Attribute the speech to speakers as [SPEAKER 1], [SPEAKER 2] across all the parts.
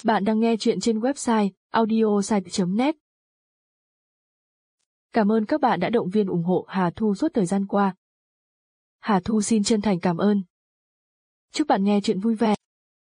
[SPEAKER 1] Bạn đang nghe chuyện trên website audiosite.net. Cảm ơn các bạn đã động viên ủng hộ Hà Thu suốt thời gian qua. Hà Thu xin chân thành cảm ơn. Chúc bạn nghe chuyện vui vẻ.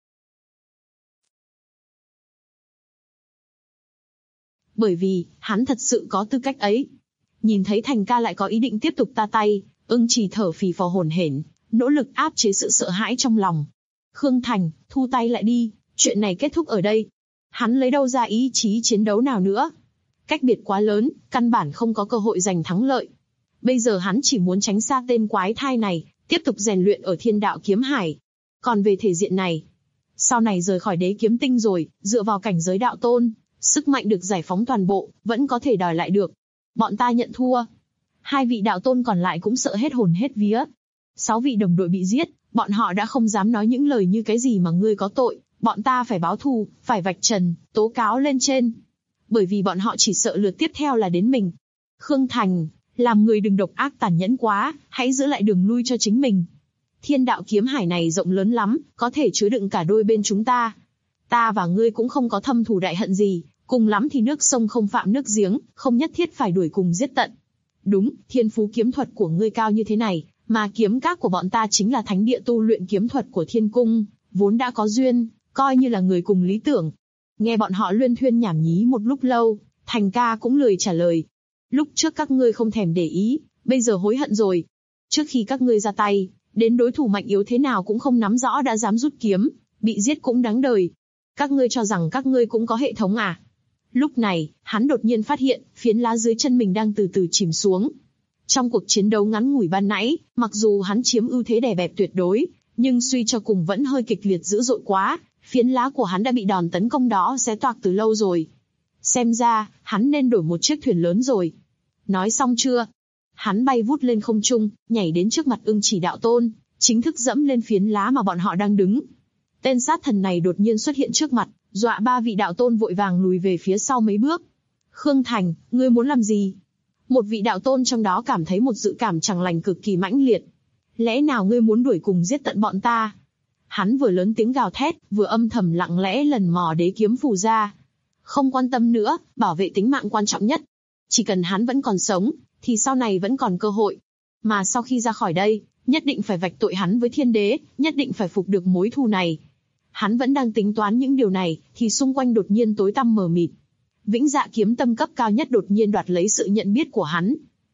[SPEAKER 2] Bởi vì, hắn thật sự có tư cách ấy. Nhìn thấy Thành ca lại có ý định tiếp tục ta tay, Ưng Chỉ thở phì phò hổn hển, nỗ lực áp chế sự sợ hãi trong lòng. Khương Thành, thu tay lại đi, chuyện này kết thúc ở đây. Hắn lấy đâu ra ý chí chiến đấu nào nữa? Cách biệt quá lớn, căn bản không có cơ hội giành thắng lợi. Bây giờ hắn chỉ muốn tránh xa tên quái thai này, tiếp tục rèn luyện ở Thiên Đạo Kiếm Hải. Còn về thể diện này, sau này rời khỏi Đế Kiếm Tinh rồi, dựa vào cảnh giới đạo tôn, sức mạnh được giải phóng toàn bộ, vẫn có thể đòi lại được. Bọn ta nhận thua. Hai vị đạo tôn còn lại cũng sợ hết hồn hết vía. 6 vị đồng đội bị giết, bọn họ đã không dám nói những lời như cái gì mà ngươi có tội, bọn ta phải báo thù, phải vạch trần, tố cáo lên trên. Bởi vì bọn họ chỉ sợ lượt tiếp theo là đến mình. Khương Thành, làm người đừng độc ác tàn nhẫn quá, hãy giữ lại đường lui cho chính mình. Thiên Đạo Kiếm Hải này rộng lớn lắm, có thể chứa đựng cả đôi bên chúng ta. Ta và ngươi cũng không có thâm thù đại hận gì, cùng lắm thì nước sông không phạm nước giếng, không nhất thiết phải đuổi cùng giết tận. Đúng, thiên phú kiếm thuật của ngươi cao như thế này, mà kiếm các của bọn ta chính là thánh địa tu luyện kiếm thuật của thiên cung, vốn đã có duyên, coi như là người cùng lý tưởng. Nghe bọn họ luyên thuyên nhảm nhí một lúc lâu, Thành ca cũng lười trả lời. Lúc trước các ngươi không thèm để ý, bây giờ hối hận rồi. Trước khi các ngươi ra tay, đến đối thủ mạnh yếu thế nào cũng không nắm rõ đã dám rút kiếm, bị giết cũng đáng đời. Các ngươi cho rằng các ngươi cũng có hệ thống à? Lúc này, hắn đột nhiên phát hiện, phiến lá dưới chân mình đang từ từ chìm xuống. Trong cuộc chiến đấu ngắn ngủi ban nãy, mặc dù hắn chiếm ưu thế đè bẹp tuyệt đối, nhưng suy cho cùng vẫn hơi kịch liệt dữ dội quá, phiến lá của hắn đã bị đòn tấn công đó xé toạc từ lâu rồi. Xem ra, hắn nên đổi một chiếc thuyền lớn rồi. Nói xong chưa? Hắn bay vút lên không trung, nhảy đến trước mặt Ưng Chỉ đạo tôn, chính thức dẫm lên phiến lá mà bọn họ đang đứng. Tên sát thần này đột nhiên xuất hiện trước mặt, dọa 3 vị đạo tôn vội vàng lùi về phía sau mấy bước. Khương Thành, ngươi muốn làm gì? Một vị đạo tôn trong đó cảm thấy một dự cảm chẳng lành cực kỳ mãnh liệt. Lẽ nào ngươi muốn đuổi cùng giết tận bọn ta? Hắn vừa lớn tiếng gào thét, vừa âm thầm lặng lẽ lần mò đế kiếm phù ra. Không quan tâm nữa, bảo vệ tính mạng quan trọng nhất. Chỉ cần hắn vẫn còn sống, thì sau này vẫn còn cơ hội. Mà sau khi ra khỏi đây, nhất định phải vạch tội hắn với thiên đế, nhất định phải phục được mối thù này. Hắn vẫn đang tính toán những điều này, thì xung quanh đột nhiên tối tăm mờ mịt. Vĩnh Dạ kiếm tâm cấp cao nhất đột nhiên đoạt lấy sự nhận biết của hắn.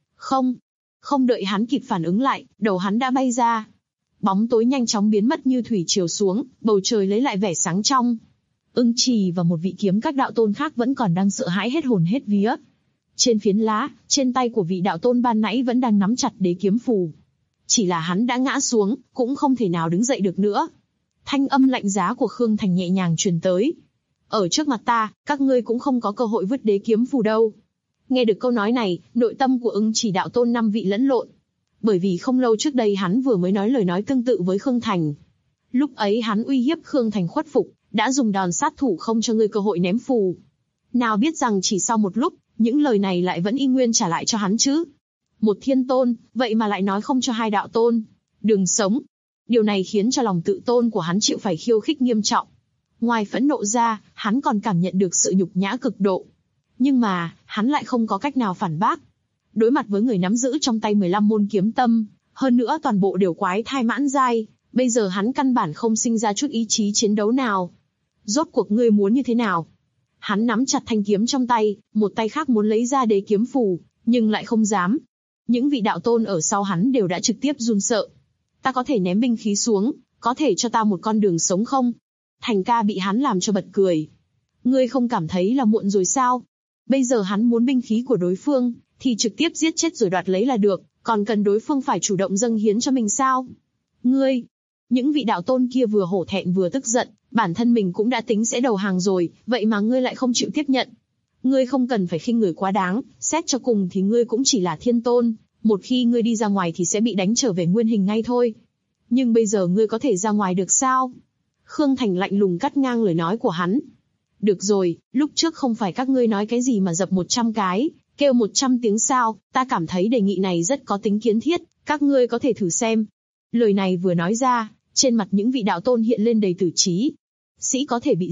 [SPEAKER 2] Không đợi hắn kịp phản ứng lại, đầu hắn đã bay ra. Bóng tối nhanh chóng biến mất như thủy triều xuống, bầu trời lấy lại vẻ sáng trong. Ưng Trì và một vị kiếm các đạo tôn khác vẫn còn đang sợ hãi hết hồn hết vía. Trên phiến lá, trên tay của vị đạo tôn ban nãy vẫn đang nắm chặt đế kiếm phù. Chỉ là hắn đã ngã xuống, cũng không thể nào đứng dậy được nữa. Thanh âm lạnh giá của Khương Thành nhẹ nhàng truyền tới. Ở trước mặt ta, các ngươi cũng không có cơ hội vứt đế kiếm phù đâu. Nghe được câu nói này, nội tâm của Ưng Chỉ đạo tôn 5 vị lẫn lộn. Bởi vì không lâu trước đây hắn vừa mới nói lời nói tương tự với Khương Thành. Lúc ấy hắn uy hiếp Khương Thành khuất phục, đã dùng đòn sát thủ không cho ngươi cơ hội ném phù. Nào biết rằng chỉ sau một lúc, những lời này lại vẫn y nguyên trả lại cho hắn chứ. Một thiên tôn, vậy mà lại nói không cho hai đạo tôn. Đừng sống. Điều này khiến cho lòng tự tôn của hắn chịu phải khiêu khích nghiêm trọng. Ngoài phẫn nộ ra, hắn còn cảm nhận được sự nhục nhã cực độ. Nhưng mà, hắn lại không có cách nào phản bác. Đối mặt với người nắm giữ trong tay 15 môn kiếm tâm, hơn nữa toàn bộ đều quái thai mãn giai, bây giờ hắn căn bản không sinh ra chút ý chí chiến đấu nào. Rốt cuộc ngươi muốn như thế nào? Hắn nắm chặt thanh kiếm trong tay, một tay khác muốn lấy ra đế kiếm phù, nhưng lại không dám. Những vị đạo tôn ở sau hắn đều đã trực tiếp run sợ. Ta có thể ném binh khí xuống, có thể cho ta một con đường sống không? Thành ca bị hắn làm cho bật cười. Ngươi không cảm thấy là muộn rồi sao? Bây giờ hắn muốn binh khí của đối phương, thì trực tiếp giết chết rồi đoạt lấy là được, còn cần đối phương phải chủ động dâng hiến cho mình sao? Ngươi! Những vị đạo tôn kia vừa hổ thẹn vừa tức giận, bản thân mình cũng đã tính sẽ đầu hàng rồi, vậy mà ngươi lại không chịu tiếp nhận. Ngươi không cần phải khinh người quá đáng, xét cho cùng thì ngươi cũng chỉ là thiên tôn, một khi ngươi đi ra ngoài thì sẽ bị đánh trở về nguyên hình ngay thôi. Nhưng bây giờ ngươi có thể ra ngoài được sao? Khương Thành lạnh lùng cắt ngang lời nói của hắn. Được rồi, lúc trước không phải các ngươi nói cái gì mà dập 100 cái, kêu 100 tiếng sao, ta cảm thấy đề nghị này rất có tính kiến thiết, các ngươi có thể thử xem. Lời này vừa nói ra, trên mặt những vị đạo tôn hiện lên đầy tử trí. Sĩ có thể bị giết,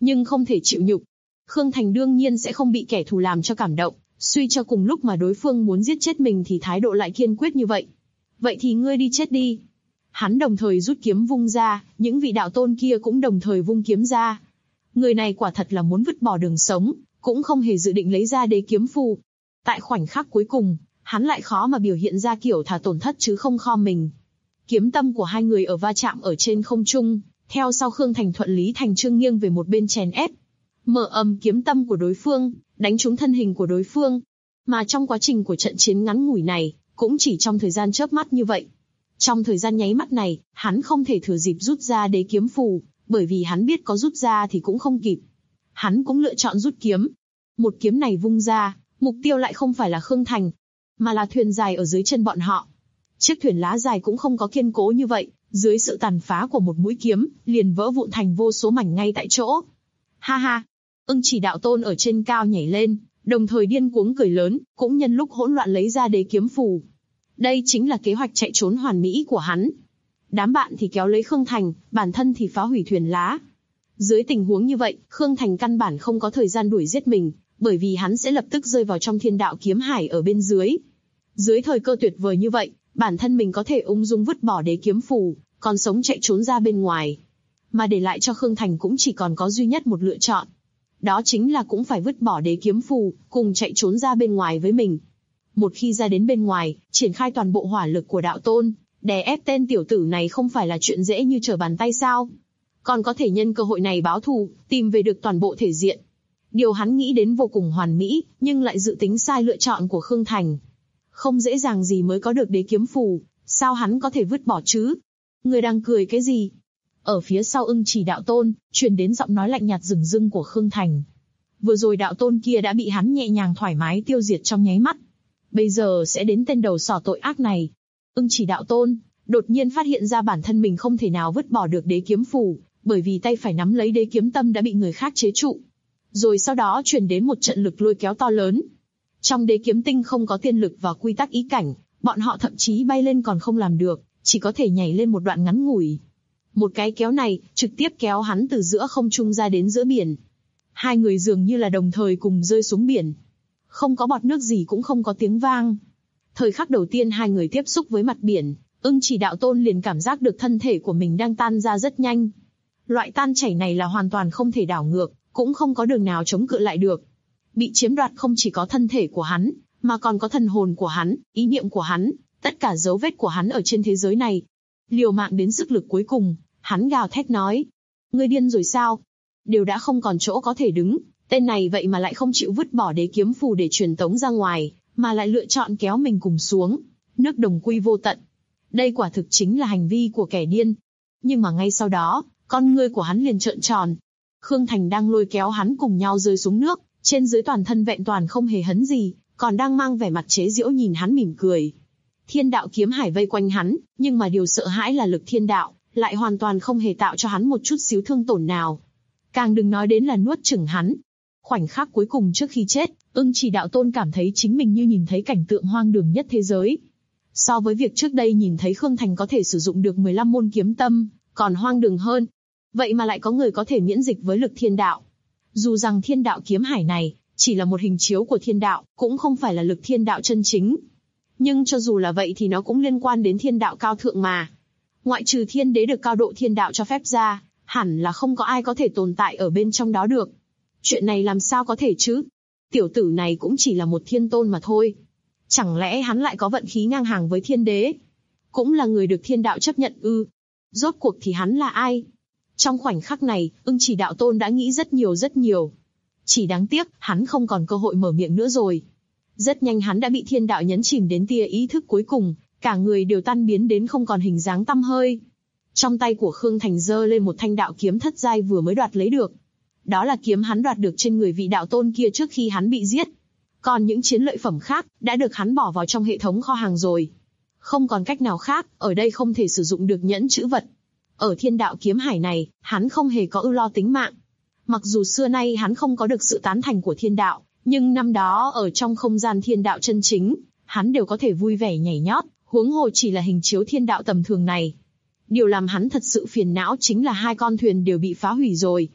[SPEAKER 2] nhưng không thể chịu nhục. Khương Thành đương nhiên sẽ không bị kẻ thù làm cho cảm động, suy cho cùng lúc mà đối phương muốn giết chết mình thì thái độ lại kiên quyết như vậy. Vậy thì ngươi đi chết đi. Hắn đồng thời rút kiếm vung ra, những vị đạo tôn kia cũng đồng thời vung kiếm ra. Người này quả thật là muốn vứt bỏ đường sống, cũng không hề dự định lấy ra đế kiếm phù. Tại khoảnh khắc cuối cùng, hắn lại khó mà biểu hiện ra kiểu thà tổn thất chứ không kho mình. Kiếm tâm của hai người ở va chạm ở trên không trung, theo sau Khương Thành thuận lý thành chương nghiêng về một bên chèn ép. Mở ầm kiếm tâm của đối phương, đánh trúng thân hình của đối phương. Mà trong quá trình của trận chiến ngắn ngủi này, cũng chỉ trong thời gian chớp mắt như vậy. Trong thời gian nháy mắt này, hắn không thể thừa dịp rút ra đế kiếm phù, bởi vì hắn biết có rút ra thì cũng không kịp. Hắn cũng lựa chọn rút kiếm. Một kiếm này vung ra, mục tiêu lại không phải là Khương Thành, mà là thuyền dài ở dưới chân bọn họ. Chiếc thuyền lá dài cũng không có kiên cố như vậy, dưới sự tàn phá của một mũi kiếm, liền vỡ vụn thành vô số mảnh ngay tại chỗ. Ha ha! Ưng Chỉ đạo tôn ở trên cao nhảy lên, đồng thời điên cuống cười lớn, cũng nhân lúc hỗn loạn lấy ra đế kiếm phù. Đây chính là kế hoạch chạy trốn hoàn mỹ của hắn. Đám bạn thì kéo lấy Khương Thành, bản thân thì phá hủy thuyền lá. Dưới tình huống như vậy, Khương Thành căn bản không có thời gian đuổi giết mình, bởi vì hắn sẽ lập tức rơi vào trong thiên đạo kiếm hải ở bên dưới. Dưới thời cơ tuyệt vời như vậy, bản thân mình có thể ung dung vứt bỏ đế kiếm phù, còn sống chạy trốn ra bên ngoài. Mà để lại cho Khương Thành cũng chỉ còn có duy nhất một lựa chọn. Đó chính là cũng phải vứt bỏ đế kiếm phù, cùng chạy trốn ra bên ngoài với mình. Một khi ra đến bên ngoài, triển khai toàn bộ hỏa lực của đạo tôn, đè ép tên tiểu tử này không phải là chuyện dễ như trở bàn tay sao? Còn có thể nhân cơ hội này báo thù, tìm về được toàn bộ thể diện. Điều hắn nghĩ đến vô cùng hoàn mỹ, nhưng lại dự tính sai lựa chọn của Khương Thành. Không dễ dàng gì mới có được đế kiếm phù, sao hắn có thể vứt bỏ chứ? Người đang cười cái gì? Ở phía sau Ưng Chỉ đạo tôn, truyền đến giọng nói lạnh nhạt rừng rưng của Khương Thành. Vừa rồi đạo tôn kia đã bị hắn nhẹ nhàng thoải mái tiêu diệt trong nháy mắt. Bây giờ sẽ đến tên đầu sỏ tội ác này. Ưng Chỉ đạo tôn đột nhiên phát hiện ra bản thân mình không thể nào vứt bỏ được đế kiếm phù, bởi vì tay phải nắm lấy đế kiếm tâm đã bị người khác chế trụ. Rồi sau đó truyền đến một trận lực lôi kéo to lớn. Trong đế kiếm tinh không có tiên lực và quy tắc ý cảnh, bọn họ thậm chí bay lên còn không làm được, chỉ có thể nhảy lên một đoạn ngắn ngủi. Một cái kéo này, trực tiếp kéo hắn từ giữa không trung ra đến giữa biển. Hai người dường như là đồng thời cùng rơi xuống biển. Không có bọt nước gì cũng không có tiếng vang. Thời khắc đầu tiên hai người tiếp xúc với mặt biển, Ưng Chỉ đạo tôn liền cảm giác được thân thể của mình đang tan ra rất nhanh. Loại tan chảy này là hoàn toàn không thể đảo ngược, cũng không có đường nào chống cự lại được. Bị chiếm đoạt không chỉ có thân thể của hắn, mà còn có thần hồn của hắn, ý niệm của hắn, tất cả dấu vết của hắn ở trên thế giới này. Liều mạng đến sức lực cuối cùng, hắn gào thét nói. Ngươi điên rồi sao? Đều đã không còn chỗ có thể đứng, tên này vậy mà lại không chịu vứt bỏ đế kiếm phù để truyền tống ra ngoài, mà lại lựa chọn kéo mình cùng xuống. Nước đồng quy vô tận. Đây quả thực chính là hành vi của kẻ điên. Nhưng mà ngay sau đó, con ngươi của hắn liền trợn tròn. Khương Thành đang lôi kéo hắn cùng nhau rơi xuống nước, trên dưới toàn thân vẹn toàn không hề hấn gì, còn đang mang vẻ mặt chế giễu nhìn hắn mỉm cười. Thiên đạo kiếm hải vây quanh hắn, nhưng mà điều sợ hãi là lực thiên đạo, lại hoàn toàn không hề tạo cho hắn một chút xíu thương tổn nào. Càng đừng nói đến là nuốt chửng hắn. Khoảnh khắc cuối cùng trước khi chết, Ưng Chỉ đạo tôn cảm thấy chính mình như nhìn thấy cảnh tượng hoang đường nhất thế giới. So với việc trước đây nhìn thấy Khương Thành có thể sử dụng được 15 môn kiếm tâm, còn hoang đường hơn. Vậy mà lại có người có thể miễn dịch với lực thiên đạo. Dù rằng thiên đạo kiếm hải này chỉ là một hình chiếu của thiên đạo, cũng không phải là lực thiên đạo chân chính. Nhưng cho dù là vậy thì nó cũng liên quan đến thiên đạo cao thượng mà. Ngoại trừ thiên đế được cao độ thiên đạo cho phép ra, hẳn là không có ai có thể tồn tại ở bên trong đó được. Chuyện này làm sao có thể chứ? Tiểu tử này cũng chỉ là một thiên tôn mà thôi. Chẳng lẽ hắn lại có vận khí ngang hàng với thiên đế? Cũng là người được thiên đạo chấp nhận ư? Rốt cuộc thì hắn là ai? Trong khoảnh khắc này, Ưng Chỉ đạo tôn đã nghĩ rất nhiều. Chỉ đáng tiếc, hắn không còn cơ hội mở miệng nữa rồi. Rất nhanh hắn đã bị thiên đạo nhấn chìm đến tia ý thức cuối cùng, cả người đều tan biến đến không còn hình dáng tăm hơi. Trong tay của Khương Thành giơ lên một thanh đạo kiếm thất giai vừa mới đoạt lấy được. Đó là kiếm hắn đoạt được trên người vị đạo tôn kia trước khi hắn bị giết. Còn những chiến lợi phẩm khác, đã được hắn bỏ vào trong hệ thống kho hàng rồi. Không còn cách nào khác, ở đây không thể sử dụng được nhẫn chữ vật. Ở thiên đạo kiếm hải này, hắn không hề có ưu lo tính mạng. Mặc dù xưa nay hắn không có được sự tán thành của thiên đạo, nhưng năm đó ở trong không gian thiên đạo chân chính, hắn đều có thể vui vẻ nhảy nhót, huống hồ chỉ là hình chiếu thiên đạo tầm thường này. Điều làm hắn thật sự phiền não chính là hai con thuyền đều bị phá hủy rồi.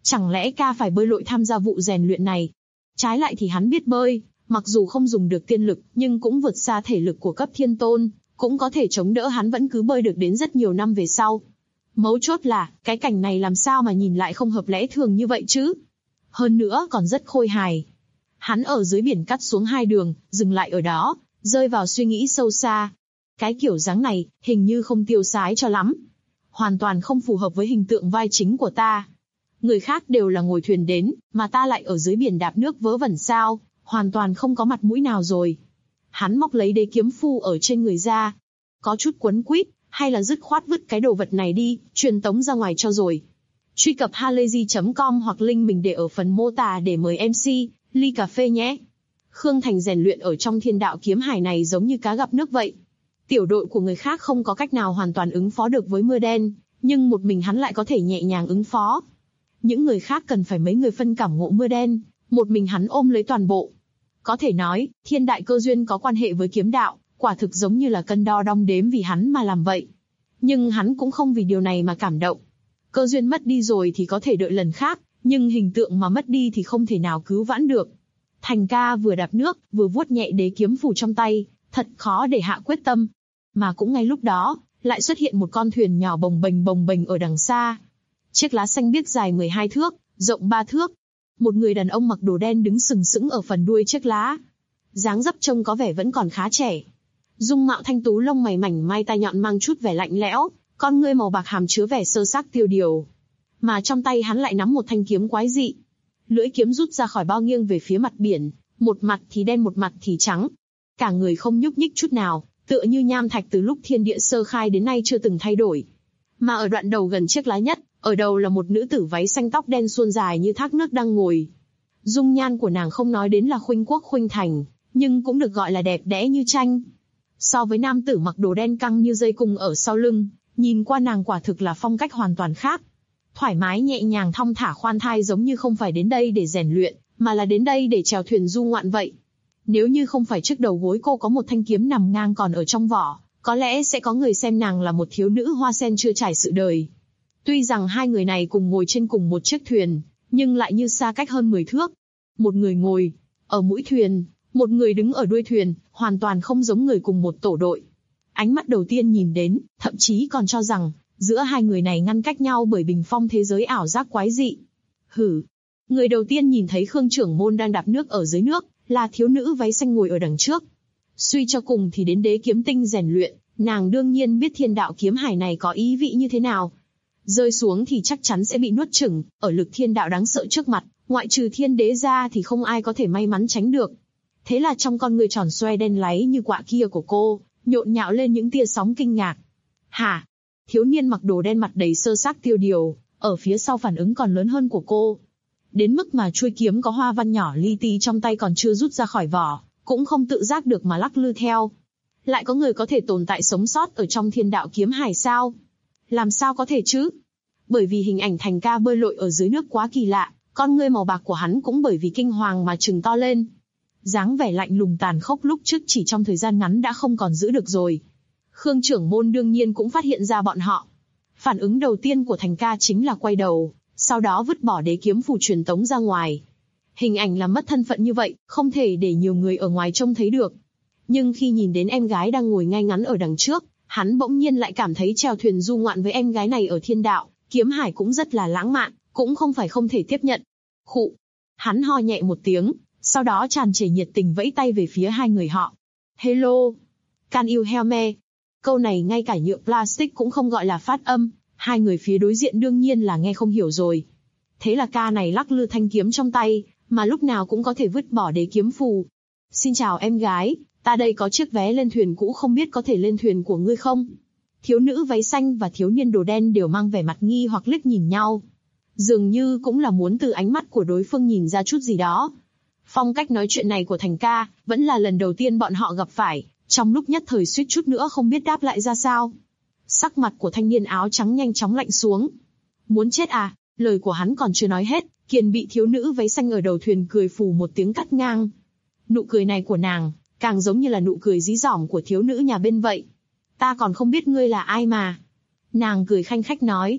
[SPEAKER 2] Chẳng lẽ ca phải bơi lội tham gia vụ rèn luyện này? Trái lại thì hắn biết bơi, mặc dù không dùng được tiên lực, nhưng cũng vượt xa thể lực của cấp thiên tôn, cũng có thể chống đỡ hắn vẫn cứ bơi được đến rất nhiều năm về sau. Mấu chốt là, cái cảnh này làm sao mà nhìn lại không hợp lẽ thường như vậy chứ? Hơn nữa còn rất khôi hài. Hắn ở dưới biển cắt xuống 2 đường, dừng lại ở đó, rơi vào suy nghĩ sâu xa. Cái kiểu dáng này, hình như không tiêu sái cho lắm. Hoàn toàn không phù hợp với hình tượng vai chính của ta. Người khác đều là ngồi thuyền đến, mà ta lại ở dưới biển đạp nước vớ vẩn sao, hoàn toàn không có mặt mũi nào rồi. Hắn móc lấy đế kiếm phu ở trên người ra. Có chút quấn quýt, hay là dứt khoát vứt cái đồ vật này đi, truyền tống ra ngoài cho rồi. Truy cập halayzi.com hoặc link mình để ở phần mô tả để mời MC, ly cà phê nhé. Khương Thành rèn luyện ở trong thiên đạo kiếm hải này giống như cá gặp nước vậy. Tiểu đội của người khác không có cách nào hoàn toàn ứng phó được với mưa đen, nhưng một mình hắn lại có thể nhẹ nhàng ứng phó. Những người khác cần phải mấy người phân cảm ngộ mưa đen, một mình hắn ôm lấy toàn bộ. Có thể nói, thiên đại cơ duyên có quan hệ với kiếm đạo, quả thực giống như là cân đo đong đếm vì hắn mà làm vậy. Nhưng hắn cũng không vì điều này mà cảm động. Cơ duyên mất đi rồi thì có thể đợi lần khác, nhưng hình tượng mà mất đi thì không thể nào cứu vãn được. Thành ca vừa đạp nước, vừa vuốt nhẹ đế kiếm phù trong tay, thật khó để hạ quyết tâm. Mà cũng ngay lúc đó, lại xuất hiện một con thuyền nhỏ bồng bềnh ở đằng xa. Chiếc lá xanh biếc dài 12 thước, rộng 3 thước. Một người đàn ông mặc đồ đen đứng sừng sững ở phần đuôi chiếc lá. Dáng dấp trông có vẻ vẫn còn khá trẻ. Dung mạo thanh tú, lông mày mảnh mai, tai nhọn mang chút vẻ lạnh lẽo, con ngươi màu bạc hàm chứa vẻ sơ xác tiêu điều. Mà trong tay hắn lại nắm một thanh kiếm quái dị. Lưỡi kiếm rút ra khỏi bao nghiêng về phía mặt biển, một mặt thì đen một mặt thì trắng. Cả người không nhúc nhích chút nào, tựa như nham thạch từ lúc thiên địa sơ khai đến nay chưa từng thay đổi. Mà ở đoạn đầu gần chiếc lá nhất, ở đầu là một nữ tử váy xanh tóc đen suôn dài như thác nước đang ngồi. Dung nhan của nàng không nói đến là khuynh quốc khuynh thành, nhưng cũng được gọi là đẹp đẽ như tranh. So với nam tử mặc đồ đen căng như dây cung ở sau lưng, nhìn qua nàng quả thực là phong cách hoàn toàn khác. Thoải mái nhẹ nhàng thong thả khoan thai, giống như không phải đến đây để rèn luyện, mà là đến đây để chèo thuyền du ngoạn vậy. Nếu như không phải trước đầu gối cô có một thanh kiếm nằm ngang còn ở trong vỏ, có lẽ sẽ có người xem nàng là một thiếu nữ hoa sen chưa trải sự đời. Tuy rằng hai người này cùng ngồi trên cùng một chiếc thuyền, nhưng lại như xa cách hơn 10 thước. Một người ngồi ở mũi thuyền, một người đứng ở đuôi thuyền, hoàn toàn không giống người cùng một tổ đội. Ánh mắt đầu tiên nhìn đến, thậm chí còn cho rằng, giữa hai người này ngăn cách nhau bởi bình phong thế giới ảo giác quái dị. Hử! Người đầu tiên nhìn thấy Khương trưởng môn đang đạp nước ở dưới nước, là thiếu nữ váy xanh ngồi ở đằng trước. Suy cho cùng thì đến đế kiếm tinh rèn luyện, nàng đương nhiên biết thiên đạo kiếm hải này có ý vị như thế nào. Rơi xuống thì chắc chắn sẽ bị nuốt chửng, ở lực thiên đạo đáng sợ trước mặt, ngoại trừ thiên đế ra thì không ai có thể may mắn tránh được. Thế là trong con người tròn xoe đen láy như quạ kia của cô, nhộn nhạo lên những tia sóng kinh ngạc. Hả? Thiếu niên mặc đồ đen mặt đầy sơ xác tiêu điều, ở phía sau phản ứng còn lớn hơn của cô. Đến mức mà chuôi kiếm có hoa văn nhỏ li ti trong tay còn chưa rút ra khỏi vỏ, cũng không tự giác được mà lắc lư theo. Lại có người có thể tồn tại sống sót ở trong thiên đạo kiếm hải sao? Làm sao có thể chứ? Bởi vì hình ảnh Thành ca bơi lội ở dưới nước quá kỳ lạ, con ngươi màu bạc của hắn cũng bởi vì kinh hoàng mà trừng to lên. Dáng vẻ lạnh lùng tàn khốc lúc trước chỉ trong thời gian ngắn đã không còn giữ được rồi. Khương trưởng môn đương nhiên cũng phát hiện ra bọn họ. Phản ứng đầu tiên của Thành ca chính là quay đầu, sau đó vứt bỏ đế kiếm phù truyền tống ra ngoài. Hình ảnh làm mất thân phận như vậy, không thể để nhiều người ở ngoài trông thấy được. Nhưng khi nhìn đến em gái đang ngồi ngay ngắn ở đằng trước, hắn bỗng nhiên lại cảm thấy chèo thuyền du ngoạn với em gái này ở thiên đạo kiếm hải cũng rất là lãng mạn, cũng không phải không thể tiếp nhận. Khụ. Hắn ho nhẹ một tiếng, sau đó tràn trề nhiệt tình vẫy tay về phía hai người họ. Hello. Can you hear me? Câu này ngay cả nhựa plastic cũng không gọi là phát âm, hai người phía đối diện đương nhiên là nghe không hiểu rồi. Thế là ca này lắc lư thanh kiếm trong tay, mà lúc nào cũng có thể vứt bỏ đế kiếm phù. Xin chào em gái, ta đây có chiếc vé lên thuyền cũ, không biết có thể lên thuyền của ngươi không? Thiếu nữ váy xanh và thiếu niên đồ đen đều mang vẻ mặt nghi hoặc liếc nhìn nhau. Dường như cũng là muốn từ ánh mắt của đối phương nhìn ra chút gì đó. Phong cách nói chuyện này của Thành ca, vẫn là lần đầu tiên bọn họ gặp phải, trong lúc nhất thời suýt chút nữa không biết đáp lại ra sao. Sắc mặt của thanh niên áo trắng nhanh chóng lạnh xuống. Muốn chết à? Lời của hắn còn chưa nói hết, Kiền bị thiếu nữ váy xanh ở đầu thuyền cười phù một tiếng cắt ngang. Nụ cười này của nàng, càng giống như là nụ cười dí dỏm của thiếu nữ nhà bên vậy. Ta còn không biết ngươi là ai mà. Nàng cười khanh khách nói.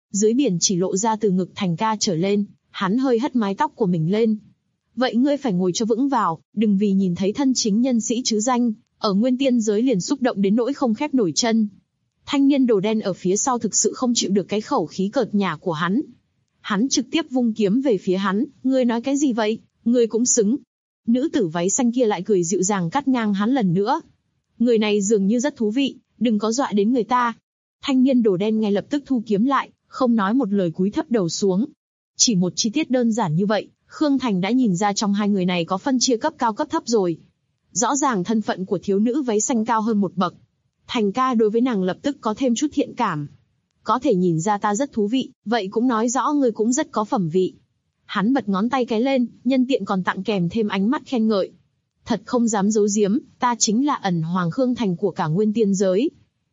[SPEAKER 2] dưới biển chỉ lộ ra từ ngực Thành Ca trở lên, hắn hơi hất mái tóc của mình lên. Vậy ngươi phải ngồi cho vững vào, đừng vì nhìn thấy thân chính nhân sĩ chứ danh, ở nguyên tiên giới liền xúc động đến nỗi không khép nổi chân. Thanh niên đồ đen ở phía sau thực sự không chịu được cái khẩu khí cợt nhả của hắn. Hắn trực tiếp vung kiếm về phía hắn, ngươi nói cái gì vậy, ngươi cũng xứng. Nữ tử váy xanh kia lại cười dịu dàng cắt ngang hắn lần nữa. Người này dường như rất thú vị, đừng có dọa đến người ta. Thanh niên đồ đen ngay lập tức thu kiếm lại, không nói một lời cúi thấp đầu xuống. Chỉ một chi tiết đơn giản như vậy, Khương Thành đã nhìn ra trong hai người này có phân chia cấp cao cấp thấp rồi. Rõ ràng thân phận của thiếu nữ váy xanh cao hơn một bậc. Thành Ca đối với nàng lập tức có thêm chút thiện cảm. Có thể nhìn ra ta rất thú vị, vậy cũng nói rõ ngươi cũng rất có phẩm vị. Hắn bật ngón tay cái lên, nhân tiện còn tặng kèm thêm ánh mắt khen ngợi. Thật không dám giấu giếm, ta chính là ẩn hoàng Khương Thành của cả nguyên tiên giới.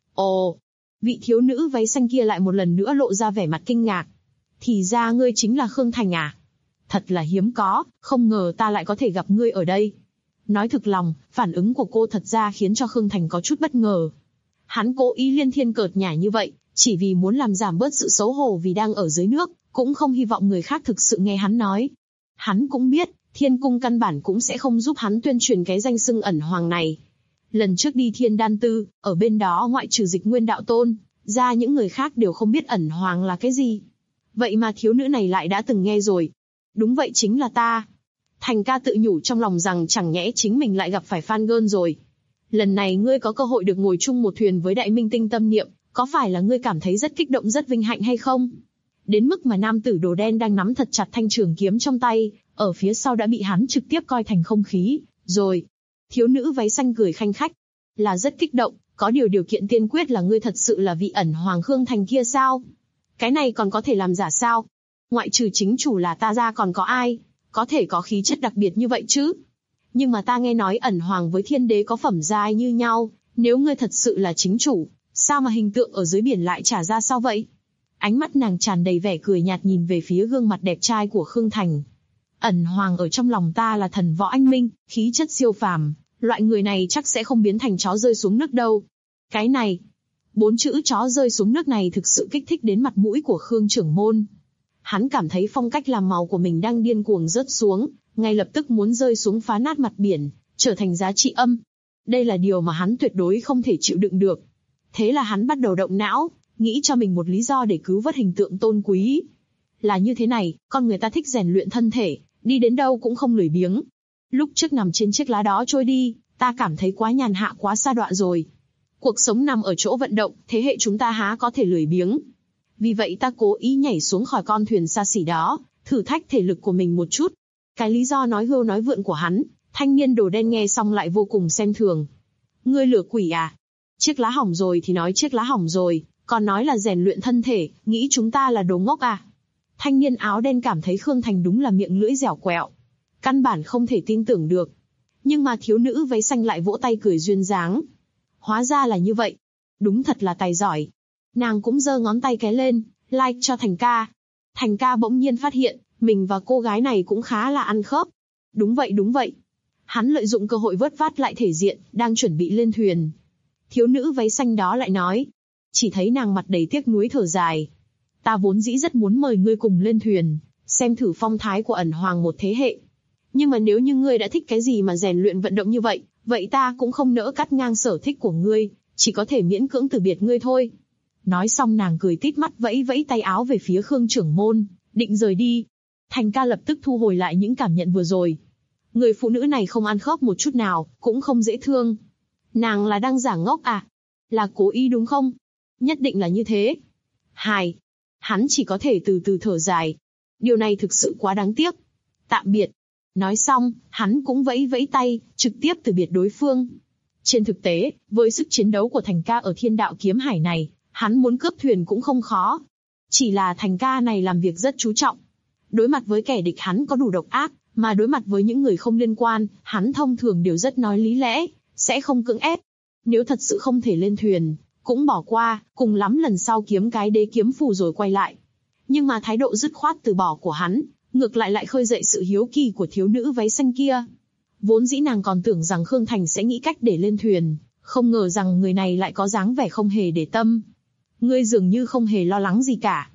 [SPEAKER 2] Ồ, vị thiếu nữ váy xanh kia lại một lần nữa lộ ra vẻ mặt kinh ngạc. Thì ra ngươi chính là Khương Thành à? Thật là hiếm có, không ngờ ta lại có thể gặp ngươi ở đây. Nói thực lòng, phản ứng của cô thật ra khiến cho Khương Thành có chút bất ngờ. Hắn cố ý liên thiên cợt nhả như vậy, chỉ vì muốn làm giảm bớt sự xấu hổ vì đang ở dưới nước, cũng không hy vọng người khác thực sự nghe hắn nói. Hắn cũng biết, Thiên Cung căn bản cũng sẽ không giúp hắn tuyên truyền cái danh xưng ẩn hoàng này. Lần trước đi Thiên Đan Tư, ở bên đó ngoại trừ Dịch Nguyên Đạo Tôn, ra những người khác đều không biết ẩn hoàng là cái gì. Vậy mà thiếu nữ này lại đã từng nghe rồi. Đúng vậy, chính là ta. Thành Ca tự nhủ trong lòng rằng chẳng nhẽ chính mình lại gặp phải fan girl rồi. Lần này ngươi có cơ hội được ngồi chung một thuyền với đại minh tinh Tâm Niệm, có phải là ngươi cảm thấy rất kích động rất vinh hạnh hay không? Đến mức mà nam tử đồ đen đang nắm thật chặt thanh trường kiếm trong tay, ở phía sau đã bị hắn trực tiếp coi thành không khí, rồi. Thiếu nữ váy xanh cười khanh khách. Là rất kích động, có điều kiện tiên quyết là ngươi thật sự là vị ẩn hoàng Khương Thành kia sao? Cái này còn có thể làm giả sao? Ngoại trừ chính chủ là ta ra còn có ai có thể có khí chất đặc biệt như vậy chứ? Nhưng mà ta nghe nói ẩn hoàng với thiên đế có phẩm giai như nhau, nếu ngươi thật sự là chính chủ, sao mà hình tượng ở dưới biển lại trả ra sao vậy? Ánh mắt nàng tràn đầy vẻ cười nhạt nhìn về phía gương mặt đẹp trai của Khương Thành. Ẩn hoàng ở trong lòng ta là thần võ anh minh, khí chất siêu phàm, loại người này chắc sẽ không biến thành chó rơi xuống nước đâu. Cái này, 4 chữ chó rơi xuống nước này thực sự kích thích đến mặt mũi của Khương trưởng môn. Hắn cảm thấy phong cách làm màu của mình đang điên cuồng rớt xuống, ngay lập tức muốn rơi xuống phá nát mặt biển, trở thành giá trị âm. Đây là điều mà hắn tuyệt đối không thể chịu đựng được. Thế là hắn bắt đầu động não, nghĩ cho mình một lý do để cứu vớt hình tượng tôn quý. Là như thế này, con người ta thích rèn luyện thân thể, đi đến đâu cũng không lười biếng. Lúc trước nằm trên chiếc lá đó trôi đi, ta cảm thấy quá nhàn hạ quá sa đọa rồi. Cuộc sống nằm ở chỗ vận động, thế hệ chúng ta há có thể lười biếng. Vì vậy ta cố ý nhảy xuống khỏi con thuyền xa xỉ đó, thử thách thể lực của mình một chút. Cái lý do nói hưu nói vượn của hắn, thanh niên đồ đen nghe xong lại vô cùng xem thường. Ngươi lừa quỷ à? Chiếc lá hỏng rồi thì nói chiếc lá hỏng rồi, còn nói là rèn luyện thân thể, nghĩ chúng ta là đồ ngốc à? Thanh niên áo đen cảm thấy Khương Thành đúng là miệng lưỡi dẻo quẹo. Căn bản không thể tin tưởng được. Nhưng mà thiếu nữ váy xanh lại vỗ tay cười duyên dáng. Hóa ra là như vậy. Đúng thật là tài giỏi. Nàng cũng giơ ngón tay cái lên, like cho Thành Ca. Thành Ca bỗng nhiên phát hiện, mình và cô gái này cũng khá là ăn khớp. Đúng vậy đúng vậy. Hắn lợi dụng cơ hội vớt vát lại thể diện, đang chuẩn bị lên thuyền. Thiếu nữ váy xanh đó lại nói. Chỉ thấy nàng mặt đầy tiếc nuối thở dài. Ta vốn dĩ rất muốn mời ngươi cùng lên thuyền, xem thử phong thái của ẩn hoàng một thế hệ. Nhưng mà nếu như ngươi đã thích cái gì mà rèn luyện vận động như vậy, vậy ta cũng không nỡ cắt ngang sở thích của ngươi, chỉ có thể miễn cưỡng từ biệt ngươi thôi. Nói xong nàng cười tít mắt vẫy vẫy tay áo về phía Khương trưởng môn, định rời đi. Thành Ca lập tức thu hồi lại những cảm nhận vừa rồi. Người phụ nữ này không ăn khớp một chút nào, cũng không dễ thương. Nàng là đang giả ngốc à? Là cố ý đúng không? Nhất định là như thế. Hài. Hắn chỉ có thể từ từ thở dài. Điều này thực sự quá đáng tiếc. Tạm biệt. Nói xong, hắn cũng vẫy vẫy tay, trực tiếp từ biệt đối phương. Trên thực tế, với sức chiến đấu của Thành Ca ở Thiên Đạo Kiếm Hải này, hắn muốn cướp thuyền cũng không khó. Chỉ là Thành Ca này làm việc rất chú trọng. Đối mặt với kẻ địch hắn có đủ độc ác, mà đối mặt với những người không liên quan, hắn thông thường đều rất nói lý lẽ, sẽ không cưỡng ép. Nếu thật sự không thể lên thuyền, cũng bỏ qua, cùng lắm lần sau kiếm cái đế kiếm phù rồi quay lại. Nhưng mà thái độ dứt khoát từ bỏ của hắn, ngược lại khơi dậy sự hiếu kỳ của thiếu nữ váy xanh kia. Vốn dĩ nàng còn tưởng rằng Khương Thành sẽ nghĩ cách để lên thuyền, không ngờ rằng người này lại có dáng vẻ không hề để tâm. Ngươi dường như không hề lo lắng gì cả.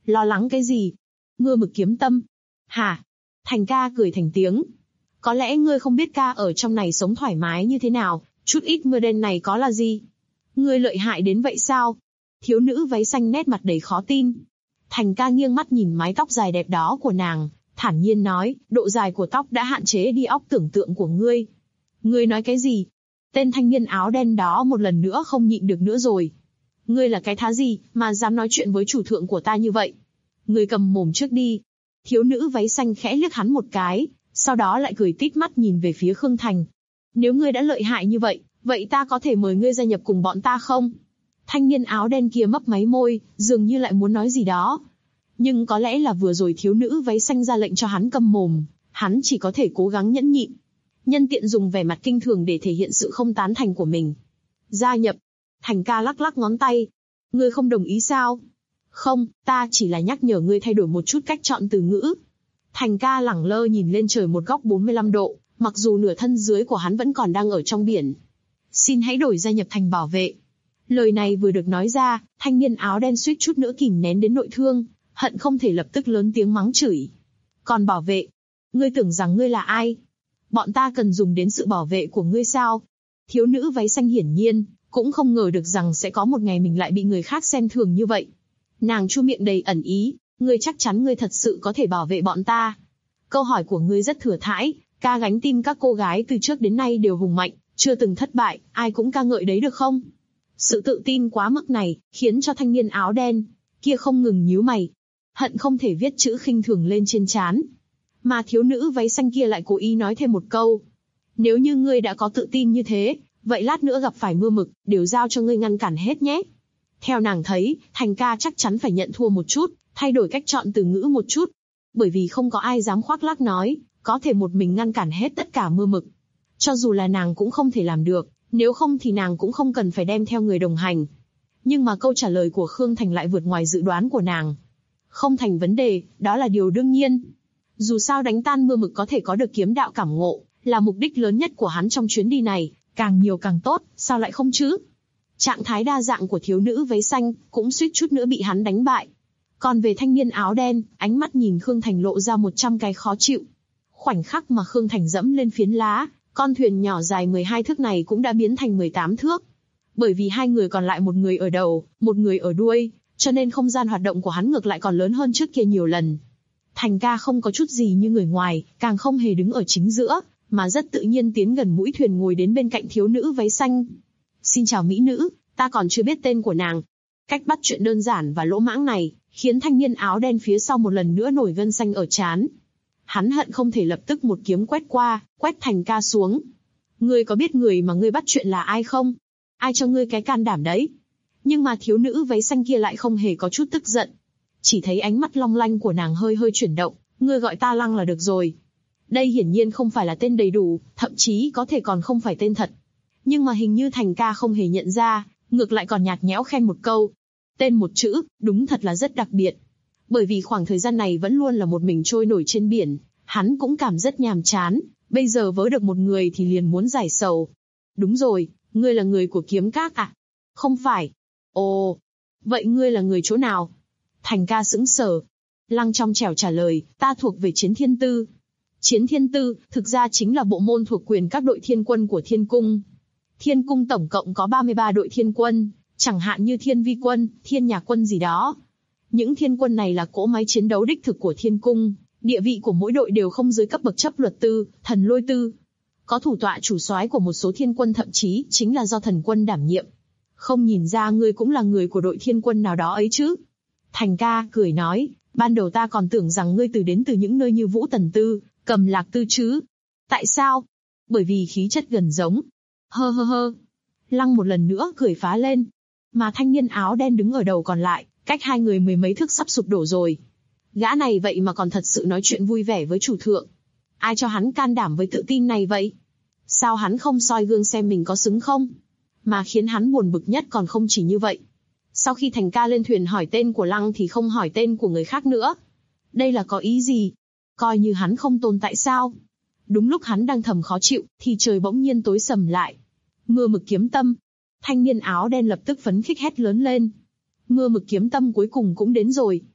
[SPEAKER 2] Lo lắng cái gì? Mưa mực kiếm tâm. Hả? Thành ca cười thành tiếng. Có lẽ ngươi không biết ca ở trong này sống thoải mái như thế nào, chút ít mưa đen này có là gì? Ngươi lợi hại đến vậy sao? Thiếu nữ váy xanh nét mặt đầy khó tin. Thành ca nghiêng mắt nhìn mái tóc dài đẹp đó của nàng, thản nhiên nói, độ dài của tóc đã hạn chế đi óc tưởng tượng của ngươi. Ngươi nói cái gì? Tên thanh niên áo đen đó một lần nữa không nhịn được nữa rồi. Ngươi là cái thá gì, mà dám nói chuyện với chủ thượng của ta như vậy? Ngươi cầm mồm trước đi. Thiếu nữ váy xanh khẽ liếc hắn một cái, sau đó lại cười tít mắt nhìn về phía Khương Thành. Nếu ngươi đã lợi hại như vậy, vậy ta có thể mời ngươi gia nhập cùng bọn ta không? Thanh niên áo đen kia mấp máy môi, dường như lại muốn nói gì đó. Nhưng có lẽ là vừa rồi thiếu nữ váy xanh ra lệnh cho hắn câm mồm, hắn chỉ có thể cố gắng nhẫn nhịn. Nhân tiện dùng vẻ mặt kinh thường để thể hiện sự không tán thành của mình. Gia nhập. Thành ca lắc lắc ngón tay. Ngươi không đồng ý sao? Không, ta chỉ là nhắc nhở ngươi thay đổi một chút cách chọn từ ngữ. Thành ca lẳng lơ nhìn lên trời một góc 45 độ, mặc dù nửa thân dưới của hắn vẫn còn đang ở trong biển. Xin hãy đổi gia nhập thành bảo vệ. Lời này vừa được nói ra, thanh niên áo đen suýt chút nữa kìm nén đến nội thương, hận không thể lập tức lớn tiếng mắng chửi. Còn bảo vệ? Ngươi tưởng rằng ngươi là ai? Bọn ta cần dùng đến sự bảo vệ của ngươi sao? Thiếu nữ váy xanh hiển nhiên cũng không ngờ được rằng sẽ có một ngày mình lại bị người khác xem thường như vậy. Nàng chu miệng đầy ẩn ý, ngươi chắc chắn ngươi thật sự có thể bảo vệ bọn ta? Câu hỏi của ngươi rất thừa thãi, ca gánh tim các cô gái từ trước đến nay đều hùng mạnh, chưa từng thất bại, ai cũng ca ngợi đấy được không? Sự tự tin quá mức này, khiến cho thanh niên áo đen kia không ngừng nhíu mày, hận không thể viết chữ khinh thường lên trên trán. Mà thiếu nữ váy xanh kia lại cố ý nói thêm một câu. Nếu như ngươi đã có tự tin như thế, vậy lát nữa gặp phải mưa mực, đều giao cho ngươi ngăn cản hết nhé. Theo nàng thấy, Thành ca chắc chắn phải nhận thua một chút, thay đổi cách chọn từ ngữ một chút. Bởi vì không có ai dám khoác lác nói, có thể một mình ngăn cản hết tất cả mưa mực. Cho dù là nàng cũng không thể làm được, nếu không thì nàng cũng không cần phải đem theo người đồng hành. Nhưng mà câu trả lời của Khương Thành lại vượt ngoài dự đoán của nàng. Không thành vấn đề, đó là điều đương nhiên. Dù sao đánh tan mưa mực có thể có được kiếm đạo cảm ngộ, là mục đích lớn nhất của hắn trong chuyến đi này, càng nhiều càng tốt, sao lại không chứ? Trạng thái đa dạng của thiếu nữ váy xanh cũng suýt chút nữa bị hắn đánh bại. Còn về thanh niên áo đen, ánh mắt nhìn Khương Thành lộ ra 100 cái khó chịu. Khoảnh khắc mà Khương Thành dẫm lên phiến lá, con thuyền nhỏ dài 12 thước này cũng đã biến thành 18 thước. Bởi vì hai người còn lại một người ở đầu, một người ở đuôi, cho nên không gian hoạt động của hắn ngược lại còn lớn hơn trước kia nhiều lần. Thành ca không có chút gì như người ngoài, càng không hề đứng ở chính giữa, mà rất tự nhiên tiến gần mũi thuyền ngồi đến bên cạnh thiếu nữ váy xanh. Xin chào mỹ nữ, ta còn chưa biết tên của nàng. Cách bắt chuyện đơn giản và lỗ mãng này, khiến thanh niên áo đen phía sau một lần nữa nổi gân xanh ở trán. Hắn hận không thể lập tức một kiếm quét qua, quét Thành ca xuống. Ngươi có biết người mà ngươi bắt chuyện là ai không? Ai cho ngươi cái can đảm đấy? Nhưng mà thiếu nữ váy xanh kia lại không hề có chút tức giận. Chỉ thấy ánh mắt long lanh của nàng hơi hơi chuyển động, ngươi gọi ta Lăng là được rồi. Đây hiển nhiên không phải là tên đầy đủ, thậm chí có thể còn không phải tên thật. Nhưng mà hình như Thành ca không hề nhận ra, ngược lại còn nhạt nhẽo khen một câu. Tên một chữ, đúng thật là rất đặc biệt. Bởi vì khoảng thời gian này vẫn luôn là một mình trôi nổi trên biển, hắn cũng cảm rất nhàm chán, bây giờ vớ được một người thì liền muốn giải sầu. Đúng rồi, ngươi là người của Kiếm Các à? Không phải. Ồ, vậy ngươi là người chỗ nào? Thành ca sững sờ. Lăng trong trẻo trả lời, ta thuộc về Chiến Thiên Tư. Chiến Thiên Tư, thực ra chính là bộ môn thuộc quyền các đội thiên quân của Thiên Cung. Thiên Cung tổng cộng có 33 đội thiên quân, chẳng hạn như Thiên Vi Quân, Thiên Nhạc Quân gì đó. Những thiên quân này là cỗ máy chiến đấu đích thực của Thiên Cung, địa vị của mỗi đội đều không dưới cấp bậc chấp luật tư, thần lôi tư. Có thủ tọa chủ soái của một số thiên quân thậm chí chính là do thần quân đảm nhiệm. Không nhìn ra ngươi cũng là người của đội thiên quân nào đó ấy chứ? Thành ca cười nói, ban đầu ta còn tưởng rằng ngươi đến từ những nơi như Vũ Tần Tư, Cầm Lạc Tư chứ. Tại sao? Bởi vì khí chất gần giống. Hơ hơ hơ. Lăng một lần nữa cười phá lên. Mà thanh niên áo đen đứng ở đầu còn lại, cách hai người mười mấy thước sắp sụp đổ rồi. Gã này vậy mà còn thật sự nói chuyện vui vẻ với chủ thượng. Ai cho hắn can đảm với tự tin này vậy? Sao hắn không soi gương xem mình có xứng không? Mà khiến hắn buồn bực nhất còn không chỉ như vậy. Sau khi Thành ca lên thuyền hỏi tên của Lăng thì không hỏi tên của người khác nữa. Đây là có ý gì? Coi như hắn không tồn tại sao? Đúng lúc hắn đang thầm khó chịu, thì trời bỗng nhiên tối sầm lại. Mưa mực kiếm tâm. Thanh niên áo đen lập tức phấn khích hét lớn lên. Mưa mực kiếm tâm cuối cùng cũng đến rồi.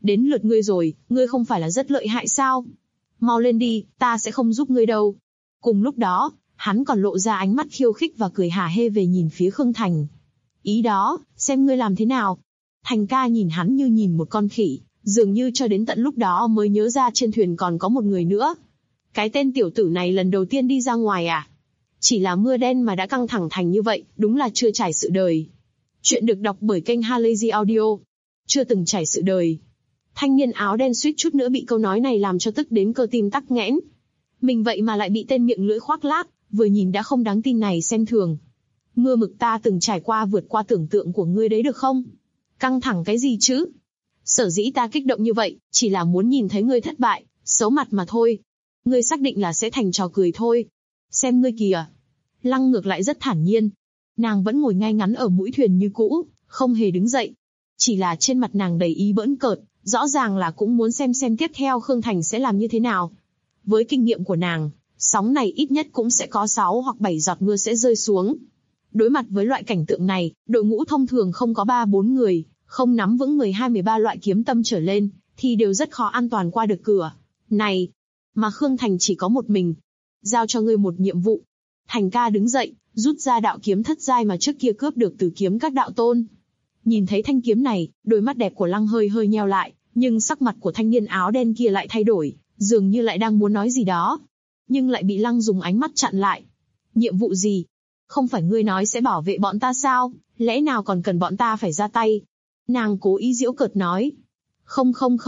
[SPEAKER 2] Đến lượt ngươi rồi, ngươi không phải là rất lợi hại sao? Mau lên đi, ta sẽ không giúp ngươi đâu. Cùng lúc đó, hắn còn lộ ra ánh mắt khiêu khích và cười hả hê về nhìn phía Khương Thành. Ý đó, xem ngươi làm thế nào. Thành ca nhìn hắn như nhìn một con khỉ, dường như cho đến tận lúc đó mới nhớ ra trên thuyền còn có một người nữa. Cái tên tiểu tử này lần đầu tiên đi ra ngoài à? Chỉ là mưa đen mà đã căng thẳng thành như vậy, đúng là chưa trải sự đời. Chuyện được đọc bởi kênh Halazy Audio. Chưa từng trải sự đời. Thanh niên áo đen suýt chút nữa bị câu nói này làm cho tức đến cơ tim tắc nghẽn. Mình vậy mà lại bị tên miệng lưỡi khoác lác, vừa nhìn đã không đáng tin này xem thường. Mưa mực ta từng trải qua vượt qua tưởng tượng của ngươi đấy được không? Căng thẳng cái gì chứ? Sở dĩ ta kích động như vậy, chỉ là muốn nhìn thấy ngươi thất bại, xấu mặt mà thôi. Ngươi xác định là sẽ thành trò cười thôi. Xem ngươi kìa. Lăng ngược lại rất thản nhiên. Nàng vẫn ngồi ngay ngắn ở mũi thuyền như cũ, không hề đứng dậy. Chỉ là trên mặt nàng đầy ý bỡn cợt, rõ ràng là cũng muốn xem tiếp theo Khương Thành sẽ làm như thế nào. Với kinh nghiệm của nàng, sóng này ít nhất cũng sẽ có 6 hoặc 7 giọt mưa sẽ rơi xuống. Đối mặt với loại cảnh tượng này, đội ngũ thông thường không có 3-4 người, không nắm vững 12-13 loại kiếm tâm trở lên, thì đều rất khó an toàn qua được cửa này. Mà Khương Thành chỉ có một mình. Giao cho ngươi một nhiệm vụ. Thành ca đứng dậy, rút ra đạo kiếm thất giai mà trước kia cướp được từ kiếm các đạo tôn. Nhìn thấy thanh kiếm này, đôi mắt đẹp của Lăng hơi nheo lại, nhưng sắc mặt của thanh niên áo đen kia lại thay đổi, dường như lại đang muốn nói gì đó. Nhưng lại bị Lăng dùng ánh mắt chặn lại. Nhiệm vụ gì? Không phải ngươi nói sẽ bảo vệ bọn ta sao? Lẽ nào còn cần bọn ta phải ra tay? Nàng cố ý giễu cợt nói. Không.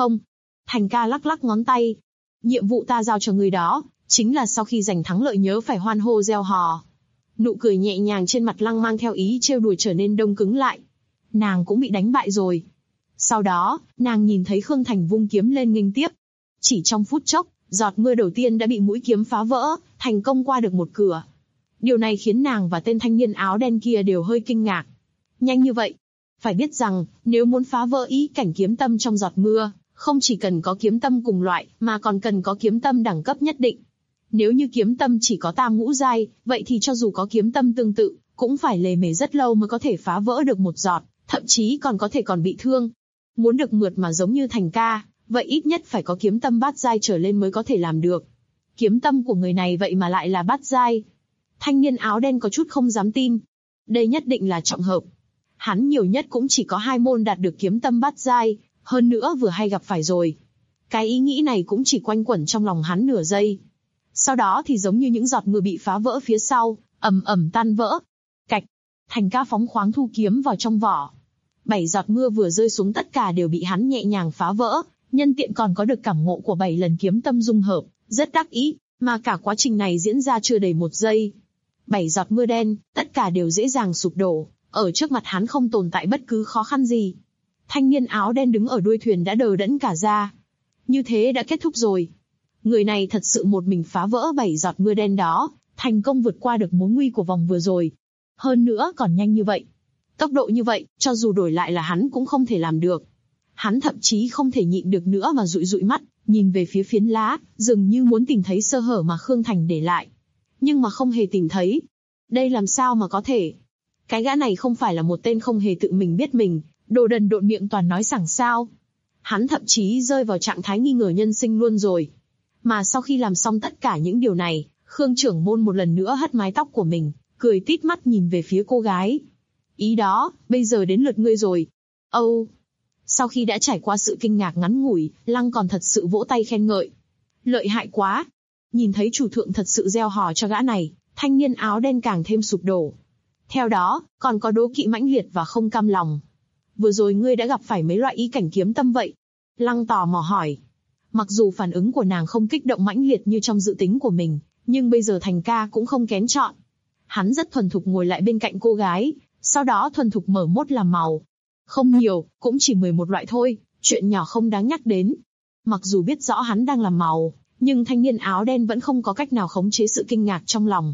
[SPEAKER 2] Thành ca lắc lắc ngón tay. Nhiệm vụ ta giao cho ngươi đó, chính là sau khi giành thắng lợi nhớ phải hoan hô reo hò. Nụ cười nhẹ nhàng trên mặt Lăng mang theo ý trêu đùa trở nên đông cứng lại. Nàng cũng bị đánh bại rồi. Sau đó, nàng nhìn thấy Khương Thành vung kiếm lên nghênh tiếp. Chỉ trong phút chốc, giọt mưa đầu tiên đã bị mũi kiếm phá vỡ, thành công qua được một cửa. Điều này khiến nàng và tên thanh niên áo đen kia đều hơi kinh ngạc. Nhanh như vậy. Phải biết rằng, nếu muốn phá vỡ ý cảnh kiếm tâm trong giọt mưa, không chỉ cần có kiếm tâm cùng loại, mà còn cần có kiếm tâm đẳng cấp nhất định. Nếu như kiếm tâm chỉ có tam ngũ giai, vậy thì cho dù có kiếm tâm tương tự, cũng phải lề mề rất lâu mới có thể phá vỡ được một giọt, thậm chí còn có thể bị thương. Muốn được mượt mà giống như Thành ca, vậy ít nhất phải có kiếm tâm bát giai trở lên mới có thể làm được. Kiếm tâm của người này vậy mà lại là bát giai. Thanh niên áo đen có chút không dám tin. Đây nhất định là trọng hợp. Hắn nhiều nhất cũng chỉ có 2 môn đạt được kiếm tâm bát giai, hơn nữa vừa hay gặp phải rồi. Cái ý nghĩ này cũng chỉ quanh quẩn trong lòng hắn nửa giây. Sau đó thì giống như những giọt mưa bị phá vỡ phía sau, ầm ầm tan vỡ. Cạch, Thành ca phóng khoáng thu kiếm vào trong vỏ. 7 giọt mưa vừa rơi xuống tất cả đều bị hắn nhẹ nhàng phá vỡ, nhân tiện còn có được cảm ngộ của 7 lần kiếm tâm dung hợp, rất đắc ý, mà cả quá trình này diễn ra chưa đầy 1 giây. 7 giọt mưa đen, tất cả đều dễ dàng sụp đổ, ở trước mặt hắn không tồn tại bất cứ khó khăn gì. Thanh niên áo đen đứng ở đuôi thuyền đã đờ đẫn cả ra. Như thế đã kết thúc rồi. Người này thật sự một mình phá vỡ 7 giọt mưa đen đó, thành công vượt qua được mối nguy của vòng vừa rồi. Hơn nữa còn nhanh như vậy. Tốc độ như vậy, cho dù đổi lại là hắn cũng không thể làm được. Hắn thậm chí không thể nhịn được nữa mà dụi mắt, nhìn về phía phiến lá, dường như muốn tìm thấy sơ hở mà Khương Thành để lại. Nhưng mà không hề tìm thấy. Đây làm sao mà có thể? Cái gã này không phải là một tên không hề tự mình biết mình, đồ đần độn miệng toàn nói sảng sao. Hắn thậm chí rơi vào trạng thái nghi ngờ nhân sinh luôn rồi. Mà sau khi làm xong tất cả những điều này, Khương trưởng môn một lần nữa hất mái tóc của mình, cười tít mắt nhìn về phía cô gái. Ý đó, bây giờ đến lượt ngươi rồi. Âu! Sau khi đã trải qua sự kinh ngạc ngắn ngủi, Lăng còn thật sự vỗ tay khen ngợi. Lợi hại quá! Nhìn thấy chủ thượng thật sự gieo hò cho gã này, thanh niên áo đen càng thêm sụp đổ. Theo đó, còn có đố kỵ mãnh liệt và không cam lòng. Vừa rồi ngươi đã gặp phải mấy loại ý cảnh kiếm tâm vậy? Lăng tò mò hỏi. Mặc dù phản ứng của nàng không kích động mãnh liệt như trong dự tính của mình, nhưng bây giờ Thành ca cũng không kén chọn. Hắn rất thuần thục ngồi lại bên cạnh cô gái, sau đó thuần thục mở mốt làm màu. Không nhiều, cũng chỉ 11 loại thôi, chuyện nhỏ không đáng nhắc đến. Mặc dù biết rõ hắn đang làm màu, nhưng thanh niên áo đen vẫn không có cách nào khống chế sự kinh ngạc trong lòng.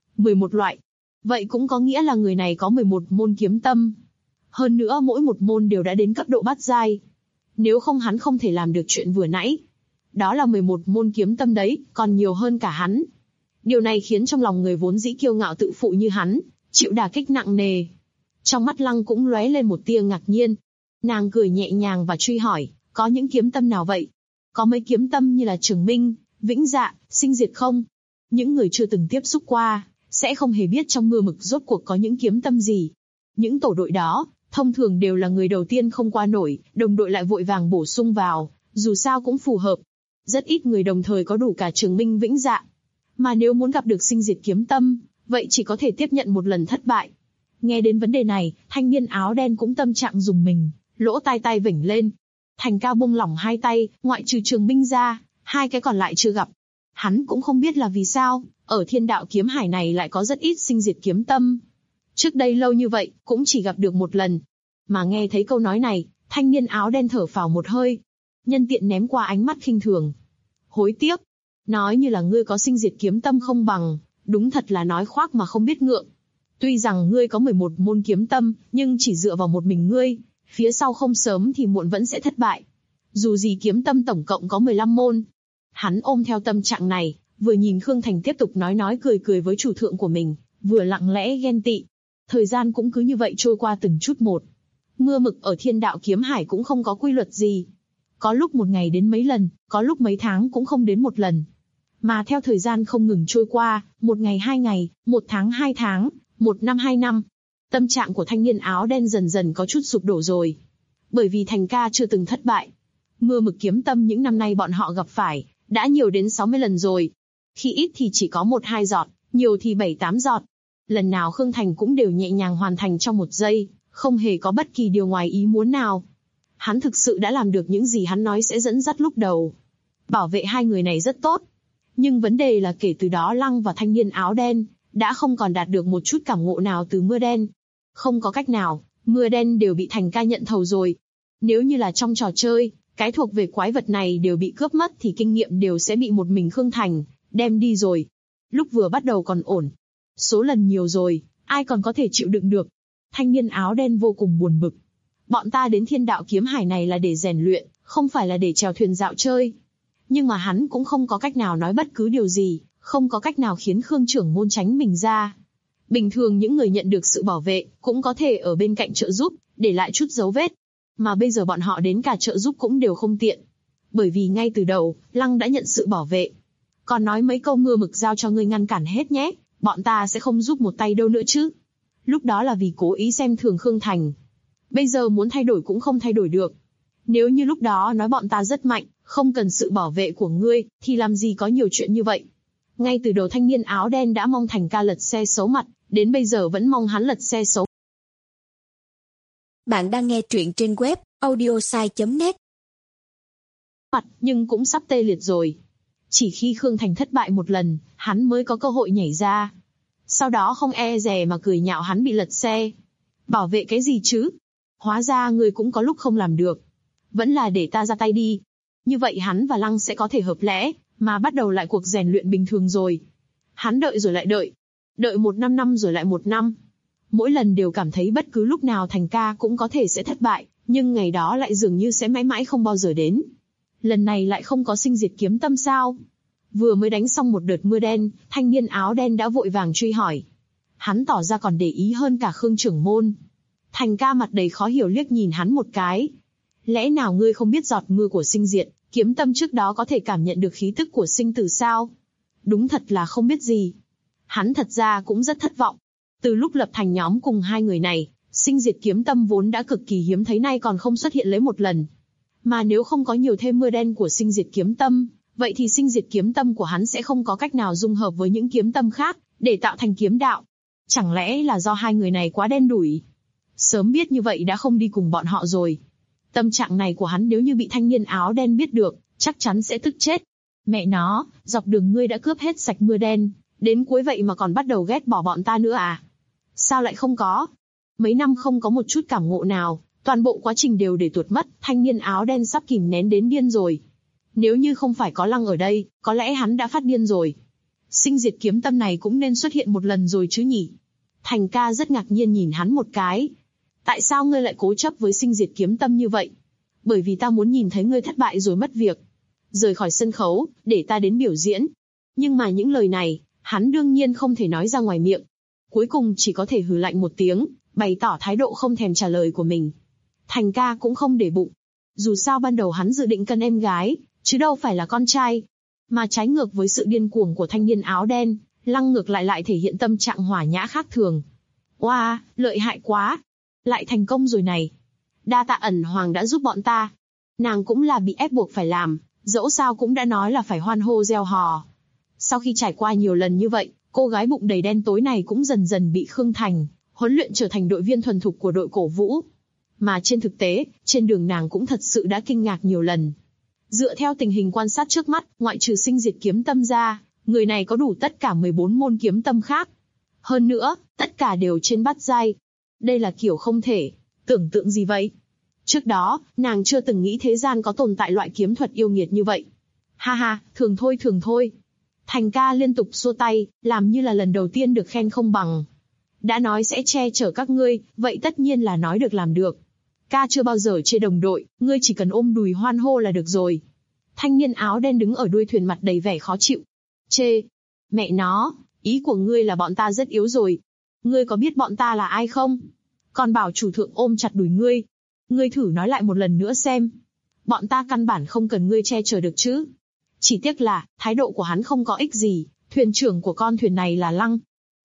[SPEAKER 2] 11 loại. Vậy cũng có nghĩa là người này có 11 môn kiếm tâm. Hơn nữa mỗi một môn đều đã đến cấp độ bát giai. Nếu không hắn không thể làm được chuyện vừa nãy. Đó là 11 môn kiếm tâm đấy, còn nhiều hơn cả hắn. Điều này khiến trong lòng người vốn dĩ kiêu ngạo tự phụ như hắn, chịu đả kích nặng nề. Trong mắt Lăng cũng lóe lên một tia ngạc nhiên. Nàng cười nhẹ nhàng và truy hỏi, Có những kiếm tâm nào vậy? Có mấy kiếm tâm như là Trường Minh, Vĩnh Dạ, Sinh Diệt không? Những người chưa từng tiếp xúc qua, sẽ không hề biết trong mưa mực rốt cuộc có những kiếm tâm gì. Những tổ đội đó, thông thường đều là người đầu tiên không qua nổi, đồng đội lại vội vàng bổ sung vào, dù sao cũng phù hợp. Rất ít người đồng thời có đủ cả Trường Minh Vĩnh Dạ. Mà nếu muốn gặp được Sinh Diệt kiếm tâm, vậy chỉ có thể tiếp nhận một lần thất bại. Nghe đến vấn đề này, thanh niên áo đen cũng tâm trạng rùng mình, lỗ tai vểnh lên. Thành Cao buông lỏng hai tay, ngoại trừ Trường Minh ra, hai cái còn lại chưa gặp. Hắn cũng không biết là vì sao, ở Thiên Đạo kiếm hải này lại có rất ít Sinh Diệt kiếm tâm. Trước đây lâu như vậy, cũng chỉ gặp được một lần. Mà nghe thấy câu nói này, thanh niên áo đen thở phào một hơi. Nhân tiện ném qua ánh mắt khinh thường. Hối tiếc. Nói như là ngươi có Sinh Diệt kiếm tâm không bằng, đúng thật là nói khoác mà không biết ngượng. Tuy rằng ngươi có 11 môn kiếm tâm, nhưng chỉ dựa vào một mình ngươi, phía sau không sớm thì muộn vẫn sẽ thất bại. Dù gì kiếm tâm tổng cộng có 15 môn. Hắn ôm theo tâm trạng này, vừa nhìn Khương Thành tiếp tục nói cười với chủ thượng của mình, vừa lặng lẽ ghen tị. Thời gian cũng cứ như vậy trôi qua từng chút một. Mưa mực ở Thiên Đạo kiếm hải cũng không có quy luật gì. Có lúc một ngày đến mấy lần, có lúc mấy tháng cũng không đến một lần. Mà theo thời gian không ngừng trôi qua, một ngày 2 ngày, một tháng 2 tháng, một năm 2 năm. Tâm trạng của thanh niên áo đen dần dần có chút sụp đổ rồi. Bởi vì Thành ca chưa từng thất bại. Mưa mực kiếm tâm những năm nay bọn họ gặp phải, đã nhiều đến 60 lần rồi. Khi ít thì chỉ có 1-2 giọt, nhiều thì 7-8 giọt. Lần nào Khương Thành cũng đều nhẹ nhàng hoàn thành trong 1 giây, không hề có bất kỳ điều ngoài ý muốn nào. Hắn thực sự đã làm được những gì hắn nói sẽ dẫn dắt lúc đầu. Bảo vệ hai người này rất tốt. Nhưng vấn đề là kể từ đó Lăng và thanh niên áo đen đã không còn đạt được một chút cảm ngộ nào từ mưa đen. Không có cách nào, mưa đen đều bị Thành ca nhận thầu rồi. Nếu như là trong trò chơi, cái thuộc về quái vật này đều bị cướp mất thì kinh nghiệm đều sẽ bị một mình Khương Thành đem đi rồi. Lúc vừa bắt đầu còn ổn. Số lần nhiều rồi, ai còn có thể chịu đựng được. Thanh niên áo đen vô cùng buồn bực. Bọn ta đến Thiên Đạo kiếm hải này là để rèn luyện, không phải là để chèo thuyền dạo chơi. Nhưng mà hắn cũng không có cách nào nói bất cứ điều gì, không có cách nào khiến Khương trưởng môn tránh mình ra. Bình thường những người nhận được sự bảo vệ, cũng có thể ở bên cạnh trợ giúp, để lại chút dấu vết. Mà bây giờ bọn họ đến cả trợ giúp cũng đều không tiện. Bởi vì ngay từ đầu, Lăng đã nhận sự bảo vệ. Còn nói mấy câu mưa mực giao cho ngươi ngăn cản hết nhé, bọn ta sẽ không giúp một tay đâu nữa chứ. Lúc đó là vì cố ý xem thường Khương Thành. Bây giờ muốn thay đổi cũng không thay đổi được. Nếu như lúc đó nói bọn ta rất mạnh, không cần sự bảo vệ của ngươi, thì làm gì có nhiều chuyện như vậy. Ngay từ đầu thanh niên áo đen đã mong Thành ca lật xe xấu mặt, đến bây giờ vẫn mong hắn lật xe xấu.
[SPEAKER 3] Bạn đang nghe truyện trên web audiosai.net.
[SPEAKER 2] Mặt nhưng cũng sắp tê liệt rồi. Chỉ khi Khương Thành thất bại một lần, hắn mới có cơ hội nhảy ra. Sau đó không e dè mà cười nhạo hắn bị lật xe. Bảo vệ cái gì chứ? Hóa ra người cũng có lúc không làm được. Vẫn là để ta ra tay đi. Như vậy hắn và Lăng sẽ có thể hợp lẽ, mà bắt đầu lại cuộc rèn luyện bình thường rồi. Hắn đợi rồi lại đợi. Đợi 1 năm rồi lại 1 năm. Mỗi lần đều cảm thấy bất cứ lúc nào Thành ca cũng có thể sẽ thất bại, nhưng ngày đó lại dường như sẽ mãi mãi không bao giờ đến. Lần này lại không có Sinh Diệt kiếm tâm sao? Vừa mới đánh xong một đợt mưa đen, thanh niên áo đen đã vội vàng truy hỏi. Hắn tỏ ra còn để ý hơn cả Khương trưởng môn. Thành ca mặt đầy khó hiểu liếc nhìn hắn một cái. Lẽ nào ngươi không biết giọt mưa của Sinh Diệt kiếm tâm trước đó có thể cảm nhận được khí tức của sinh tử sao? Đúng thật là không biết gì. Hắn thật ra cũng rất thất vọng. Từ lúc lập thành nhóm cùng hai người này, Sinh Diệt kiếm tâm vốn đã cực kỳ hiếm thấy, nay còn không xuất hiện lấy một lần. Mà nếu không có nhiều thêm mưa đen của Sinh Diệt kiếm tâm, vậy thì Sinh Diệt kiếm tâm của hắn sẽ không có cách nào dung hợp với những kiếm tâm khác, để tạo thành kiếm đạo. Chẳng lẽ là do hai người này quá đen đủi? Sớm biết như vậy đã không đi cùng bọn họ rồi. Tâm trạng này của hắn nếu như bị thanh niên áo đen biết được, chắc chắn sẽ tức chết. Mẹ nó, dọc đường ngươi đã cướp hết sạch mưa đen, đến cuối vậy mà còn bắt đầu ghét bỏ bọn ta nữa à? Sao lại không có? Mấy năm không có một chút cảm ngộ nào, toàn bộ quá trình đều để tuột mất, thanh niên áo đen sắp kìm nén đến điên rồi. Nếu như không phải có Lăng ở đây, có lẽ hắn đã phát điên rồi. Sinh Diệt kiếm tâm này cũng nên xuất hiện một lần rồi chứ nhỉ? Thành ca rất ngạc nhiên nhìn hắn một cái. Tại sao ngươi lại cố chấp với Sinh Diệt kiếm tâm như vậy? Bởi vì ta muốn nhìn thấy ngươi thất bại rồi mất việc. Rời khỏi sân khấu, để ta đến biểu diễn. Nhưng mà những lời này, hắn đương nhiên không thể nói ra ngoài miệng. Cuối cùng chỉ có thể hừ lạnh một tiếng, bày tỏ thái độ không thèm trả lời của mình. Thành ca cũng không để bụng. Dù sao ban đầu hắn dự định cân em gái, chứ đâu phải là con trai. Mà trái ngược với sự điên cuồng của thanh niên áo đen, Lăng ngược lại thể hiện tâm trạng hòa nhã khác thường. Oa, lợi hại quá! Lại thành công rồi này. Đa tạ Ẩn Hoàng đã giúp bọn ta. Nàng cũng là bị ép buộc phải làm, dẫu sao cũng đã nói là phải hoan hô reo hò. Sau khi trải qua nhiều lần như vậy, cô gái bụng đầy đen tối này cũng dần dần bị Khương Thành huấn luyện trở thành đội viên thuần thục của đội cổ vũ. Mà trên thực tế, trên đường nàng cũng thật sự đã kinh ngạc nhiều lần. Dựa theo tình hình quan sát trước mắt, ngoại trừ sinh diệt kiếm tâm ra, người này có đủ tất cả 14 môn kiếm tâm khác. Hơn nữa, tất cả đều trên bát giai. Đây là kiểu không thể tưởng tượng gì vậy? Trước đó, nàng chưa từng nghĩ thế gian có tồn tại loại kiếm thuật yêu nghiệt như vậy. Ha ha, thường thôi. Thành ca liên tục xua tay, làm như là lần đầu tiên được khen không bằng. Đã nói sẽ che chở các ngươi, vậy tất nhiên là nói được làm được. Ca chưa bao giờ chê đồng đội, ngươi chỉ cần ôm đùi hoan hô là được rồi. Thanh niên áo đen đứng ở đuôi thuyền mặt đầy vẻ khó chịu. Chê? Mẹ nó, ý của ngươi là bọn ta rất yếu rồi. Ngươi có biết bọn ta là ai không? Còn bảo chủ thượng ôm chặt đùi ngươi. Ngươi thử nói lại một lần nữa xem. Bọn ta căn bản không cần ngươi che chở được chứ. Chỉ tiếc là, thái độ của hắn không có ích gì, thuyền trưởng của con thuyền này là Lăng.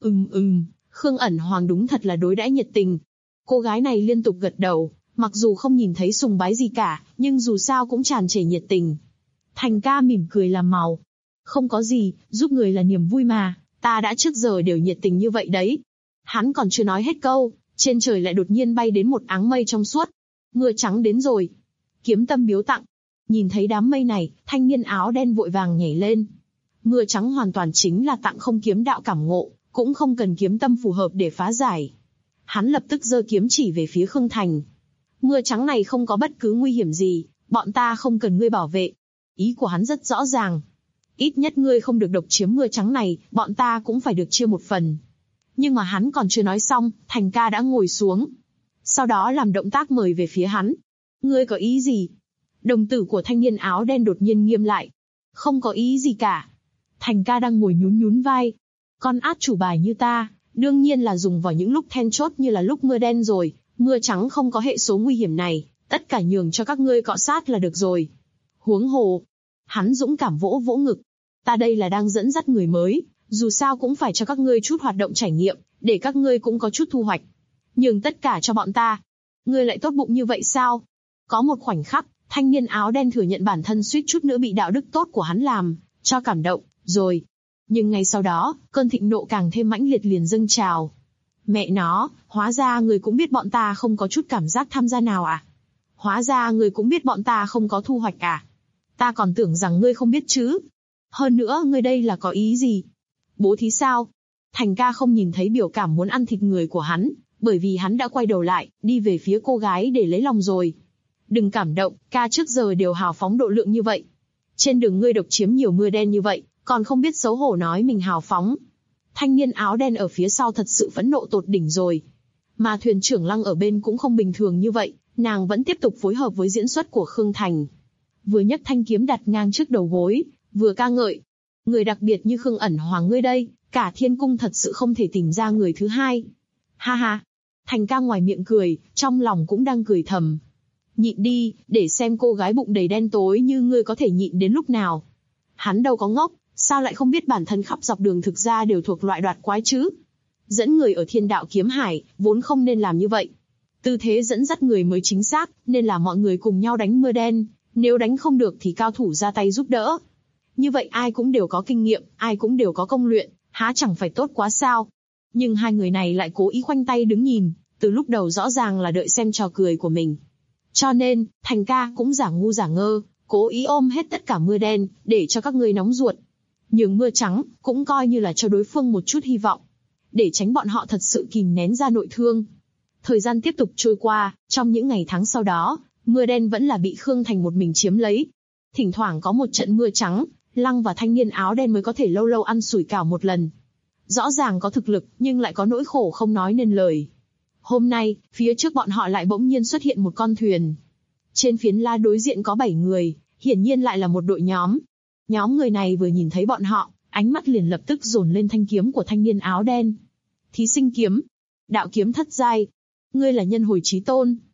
[SPEAKER 2] Khương Ẩn Hoàng đúng thật là đối đãi nhiệt tình. Cô gái này liên tục gật đầu, mặc dù không nhìn thấy sùng bái gì cả, nhưng dù sao cũng tràn trề nhiệt tình. Thành ca mỉm cười làm màu. Không có gì, giúp người là niềm vui mà, ta đã trước giờ đều nhiệt tình như vậy đấy. Hắn còn chưa nói hết câu, trên trời lại đột nhiên bay đến một áng mây trong suốt. Mưa trắng đến rồi. Kiếm tâm biếu tặng. Nhìn thấy đám mây này, thanh niên áo đen vội vàng nhảy lên. Mưa trắng hoàn toàn chính là tặng không kiếm đạo cảm ngộ, cũng không cần kiếm tâm phù hợp để phá giải. Hắn lập tức giơ kiếm chỉ về phía Khương Thành. Mưa trắng này không có bất cứ nguy hiểm gì, bọn ta không cần ngươi bảo vệ. Ý của hắn rất rõ ràng. Ít nhất ngươi không được độc chiếm mưa trắng này, bọn ta cũng phải được chia một phần. Nhưng mà hắn còn chưa nói xong, Thành ca đã ngồi xuống. Sau đó làm động tác mời về phía hắn. Ngươi có ý gì? Đồng tử của thanh niên áo đen đột nhiên nghiêm lại. Không có ý gì cả. Thành ca đang ngồi nhún vai. Con át chủ bài như ta, đương nhiên là dùng vào những lúc then chốt như là lúc mưa đen rồi. Mưa trắng không có hệ số nguy hiểm này, tất cả nhường cho các ngươi cọ sát là được rồi. Huống hồ. Hắn dũng cảm vỗ ngực. Ta đây là đang dẫn dắt người mới, dù sao cũng phải cho các ngươi chút hoạt động trải nghiệm, để các ngươi cũng có chút thu hoạch. Nhường tất cả cho bọn ta. Ngươi lại tốt bụng như vậy sao? Có một khoảnh khắc, thanh niên áo đen thừa nhận bản thân suýt chút nữa bị đạo đức tốt của hắn làm cho cảm động, rồi. Nhưng ngay sau đó, cơn thịnh nộ càng thêm mãnh liệt liền dâng trào. Mẹ nó, hóa ra người cũng biết bọn ta không có chút cảm giác tham gia nào à? Hóa ra người cũng biết bọn ta không có thu hoạch à? Ta còn tưởng rằng ngươi không biết chứ. Hơn nữa, ngươi đây là có ý gì? Bố thí sao? Thành ca không nhìn thấy biểu cảm muốn ăn thịt người của hắn, bởi vì hắn đã quay đầu lại, đi về phía cô gái để lấy lòng rồi. Đừng cảm động, ca trước giờ đều hào phóng độ lượng như vậy. Trên đường ngươi độc chiếm nhiều mưa đen như vậy, còn không biết xấu hổ nói mình hào phóng. Thanh niên áo đen ở phía sau thật sự phẫn nộ tột đỉnh rồi. Mà thuyền trưởng Lăng ở bên cũng không bình thường như vậy, nàng vẫn tiếp tục phối hợp với diễn xuất của Khương Thành. Vừa nhấc thanh kiếm đặt ngang trước đầu gối, vừa ca ngợi. Người đặc biệt như Khương Ẩn Hoàng ngươi đây, cả thiên cung thật sự không thể tìm ra người thứ hai. Ha ha. Thành ca ngoài miệng cười, trong lòng cũng đang cười thầm. Nhịn đi, để xem cô gái bụng đầy đen tối như ngươi có thể nhịn đến lúc nào. Hắn đâu có ngốc, sao lại không biết bản thân khắp dọc đường thực ra đều thuộc loại đoạt quái chứ? Dẫn người ở thiên đạo kiếm hải, vốn không nên làm như vậy. Tư thế dẫn dắt người mới chính xác, nên là mọi người cùng nhau đánh mưa đen, nếu đánh không được thì cao thủ ra tay giúp đỡ. Như vậy ai cũng đều có kinh nghiệm, ai cũng đều có công luyện, há chẳng phải tốt quá sao? Nhưng hai người này lại cố ý khoanh tay đứng nhìn, từ lúc đầu rõ ràng là đợi xem trò cười của mình. Cho nên, Thành ca cũng giả ngu giả ngơ, cố ý ôm hết tất cả mưa đen, để cho các ngươi nóng ruột. Nhường mưa trắng, cũng coi như là cho đối phương một chút hy vọng. Để tránh bọn họ thật sự kìm nén ra nội thương. Thời gian tiếp tục trôi qua, trong những ngày tháng sau đó, mưa đen vẫn là bị Khương Thành một mình chiếm lấy. Thỉnh thoảng có một trận mưa trắng, Lăng và thanh niên áo đen mới có thể lâu lâu ăn sủi cảo một lần. Rõ ràng có thực lực, nhưng lại có nỗi khổ không nói nên lời. Hôm nay, phía trước bọn họ lại bỗng nhiên xuất hiện một con thuyền. Trên phiến la đối diện có 7 người, hiển nhiên lại là một đội nhóm. Nhóm người này vừa nhìn thấy bọn họ, ánh mắt liền lập tức dồn lên thanh kiếm của thanh niên áo đen. Thí sinh kiếm. Đạo kiếm thất giai. Ngươi là nhân hồi chí tôn.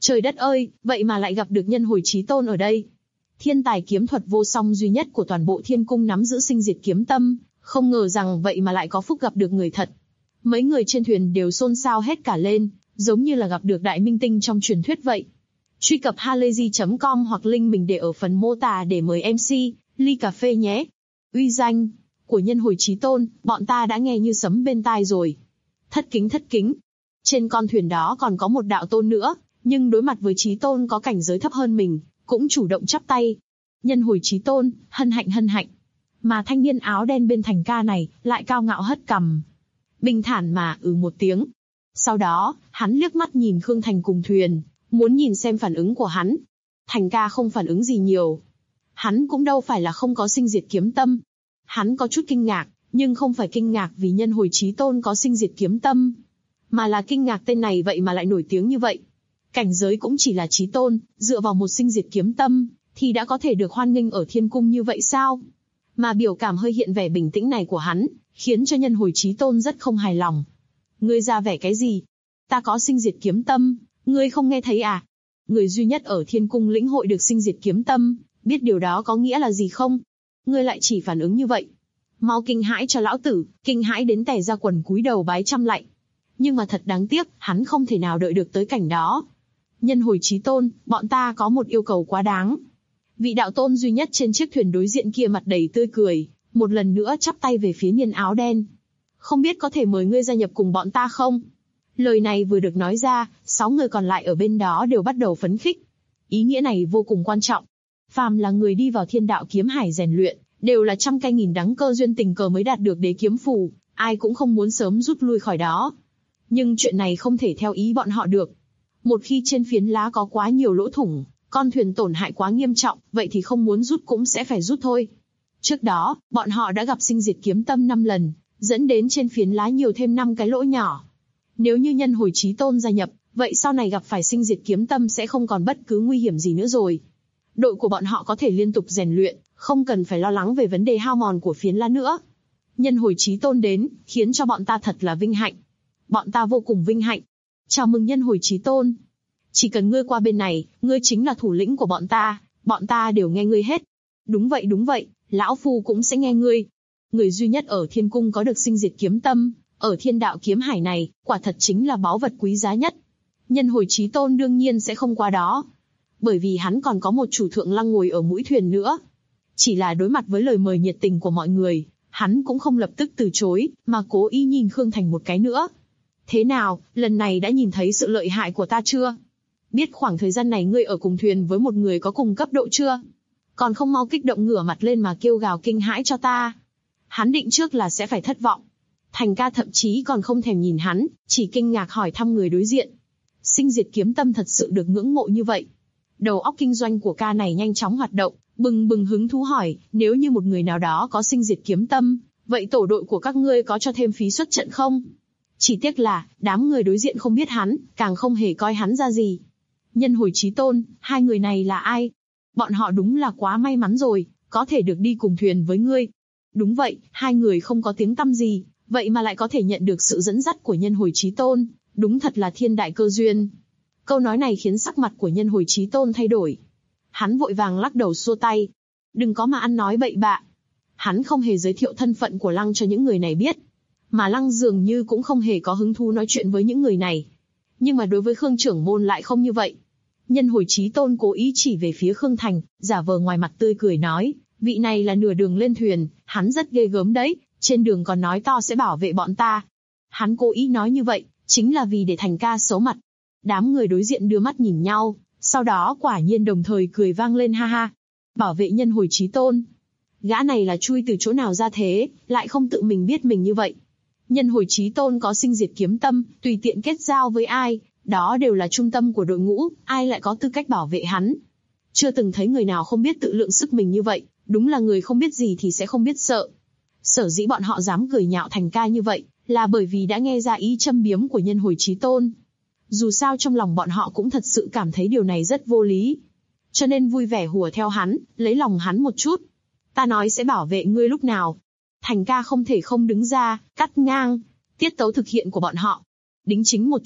[SPEAKER 2] Trời đất ơi, vậy mà lại gặp được Nhân Hồi Chí Tôn ở đây. Thiên tài kiếm thuật vô song duy nhất của toàn bộ thiên cung nắm giữ sinh diệt kiếm tâm, không ngờ rằng vậy mà lại có phúc gặp được người thật. Mấy người trên thuyền đều xôn xao hết cả lên, giống như là gặp được đại minh tinh trong truyền thuyết vậy. Truy cập halayzi.com hoặc link mình để ở phần mô tả để mời MC, ly cà phê nhé. Uy danh của Nhân Hồi Chí Tôn, bọn ta đã nghe như sấm bên tai rồi. Thất kính. Trên con thuyền đó còn có một đạo tôn nữa, nhưng đối mặt với Chí Tôn có cảnh giới thấp hơn mình, cũng chủ động chắp tay. Nhân Hồi Chí Tôn, hân hạnh. Mà thanh niên áo đen bên Thành Ca này, lại cao ngạo hất cằm. Bình thản mà một tiếng. Sau đó, hắn liếc mắt nhìn Khương Thành cùng thuyền, muốn nhìn xem phản ứng của hắn. Thành Ca không phản ứng gì nhiều. Hắn cũng đâu phải là không có sinh diệt kiếm tâm. Hắn có chút kinh ngạc, nhưng không phải kinh ngạc vì Nhân Hồi Chí Tôn có sinh diệt kiếm tâm, mà là kinh ngạc tên này vậy mà lại nổi tiếng như vậy. Cảnh giới cũng chỉ là Chí Tôn, dựa vào một sinh diệt kiếm tâm, thì đã có thể được hoan nghênh ở thiên cung như vậy sao? Mà biểu cảm hơi hiện vẻ bình tĩnh này của hắn, khiến cho Nhân Hồi Chí Tôn rất không hài lòng. Ngươi ra vẻ cái gì? Ta có sinh diệt kiếm tâm, ngươi không nghe thấy à? Người duy nhất ở thiên cung lĩnh hội được sinh diệt kiếm tâm, biết điều đó có nghĩa là gì không? Ngươi lại chỉ phản ứng như vậy. Mau kinh hãi cho lão tử, kinh hãi đến tè ra quần cúi đầu bái trăm lạy. Nhưng mà thật đáng tiếc, hắn không thể nào đợi được tới cảnh đó. Nhân Hồi Chí Tôn, bọn ta có một yêu cầu quá đáng. Vị đạo tôn duy nhất trên chiếc thuyền đối diện kia mặt đầy tươi cười, một lần nữa chắp tay về phía niên áo đen. Không biết có thể mời ngươi gia nhập cùng bọn ta không? Lời này vừa được nói ra, 6 người còn lại ở bên đó đều bắt đầu phấn khích. Ý nghĩa này vô cùng quan trọng. Phàm là người đi vào thiên đạo kiếm hải rèn luyện, đều là trăm cây nghìn đắng cơ duyên tình cờ mới đạt được đế kiếm phù, ai cũng không muốn sớm rút lui khỏi đó. Nhưng chuyện này không thể theo ý bọn họ được. Một khi trên phiến lá có quá nhiều lỗ thủng, con thuyền tổn hại quá nghiêm trọng, vậy thì không muốn rút cũng sẽ phải rút thôi. Trước đó, bọn họ đã gặp sinh diệt kiếm tâm 5 lần, dẫn đến trên phiến lá nhiều thêm 5 cái lỗ nhỏ. Nếu như Nhân Hồi Chí Tôn gia nhập, vậy sau này gặp phải sinh diệt kiếm tâm sẽ không còn bất cứ nguy hiểm gì nữa rồi. Đội của bọn họ có thể liên tục rèn luyện, không cần phải lo lắng về vấn đề hao mòn của phiến lá nữa. Nhân Hồi Chí Tôn đến, khiến cho bọn ta thật là vinh hạnh. Bọn ta vô cùng vinh hạnh. Chào mừng Nhân Hồi Chí Tôn. Chỉ cần ngươi qua bên này, ngươi chính là thủ lĩnh của bọn ta đều nghe ngươi hết. Đúng vậy, lão phu cũng sẽ nghe ngươi. Người duy nhất ở thiên cung có được sinh diệt kiếm tâm, ở thiên đạo kiếm hải này, quả thật chính là báu vật quý giá nhất. Nhân Hồi Chí Tôn đương nhiên sẽ không qua đó. Bởi vì hắn còn có một chủ thượng lăng ngồi ở mũi thuyền nữa. Chỉ là đối mặt với lời mời nhiệt tình của mọi người, hắn cũng không lập tức từ chối, mà cố ý nhìn Khương Thành một cái nữa. Thế nào, lần này đã nhìn thấy sự lợi hại của ta chưa? Biết khoảng thời gian này ngươi ở cùng thuyền với một người có cùng cấp độ chưa? Còn không mau kích động ngửa mặt lên mà kêu gào kinh hãi cho ta. Hắn định trước là sẽ phải thất vọng. Thành Ca thậm chí còn không thèm nhìn hắn, chỉ kinh ngạc hỏi thăm người đối diện. Sinh diệt kiếm tâm thật sự được ngưỡng mộ như vậy. Đầu óc kinh doanh của ca này nhanh chóng hoạt động, bừng hứng thú hỏi, nếu như một người nào đó có sinh diệt kiếm tâm, vậy tổ đội của các ngươi có cho thêm phí xuất trận không? Chỉ tiếc là, đám người đối diện không biết hắn, càng không hề coi hắn ra gì. Nhân Hồi Chí Tôn, hai người này là ai? Bọn họ đúng là quá may mắn rồi, có thể được đi cùng thuyền với ngươi. Đúng vậy, hai người không có tiếng tăm gì, vậy mà lại có thể nhận được sự dẫn dắt của Nhân Hồi Chí Tôn, đúng thật là thiên đại cơ duyên. Câu nói này khiến sắc mặt của Nhân Hồi Chí Tôn thay đổi. Hắn vội vàng lắc đầu xua tay. Đừng có mà ăn nói bậy bạ. Hắn không hề giới thiệu thân phận của Lăng cho những người này biết. Mà Lăng dường như cũng không hề có hứng thú nói chuyện với những người này. Nhưng mà đối với Khương trưởng môn lại không như vậy. Nhân Hồi Chí Tôn cố ý chỉ về phía Khương Thành, giả vờ ngoài mặt tươi cười nói, vị này là nửa đường lên thuyền, hắn rất ghê gớm đấy, trên đường còn nói to sẽ bảo vệ bọn ta. Hắn cố ý nói như vậy, chính là vì để Thành Ca xấu mặt. Đám người đối diện đưa mắt nhìn nhau, sau đó quả nhiên đồng thời cười vang lên ha ha. Bảo vệ Nhân Hồi Chí Tôn. Gã này là chui từ chỗ nào ra thế, lại không tự mình biết mình như vậy. Nhân Hồi Chí Tôn có sinh diệt kiếm tâm, tùy tiện kết giao với ai, đó đều là trung tâm của đội ngũ, ai lại có tư cách bảo vệ hắn. Chưa từng thấy người nào không biết tự lượng sức mình như vậy, đúng là người không biết gì thì sẽ không biết sợ. Sở dĩ bọn họ dám cười nhạo Thành Ca như vậy, là bởi vì đã nghe ra ý châm biếm của Nhân Hồi Chí Tôn. Dù sao trong lòng bọn họ cũng thật sự cảm thấy điều này rất vô lý. Cho nên vui vẻ hùa theo hắn, lấy lòng hắn một chút. Ta nói sẽ bảo vệ ngươi lúc nào. Thành Ca không thể không đứng ra, cắt ngang tiết tấu thực hiện của bọn họ. Đính chính một chút,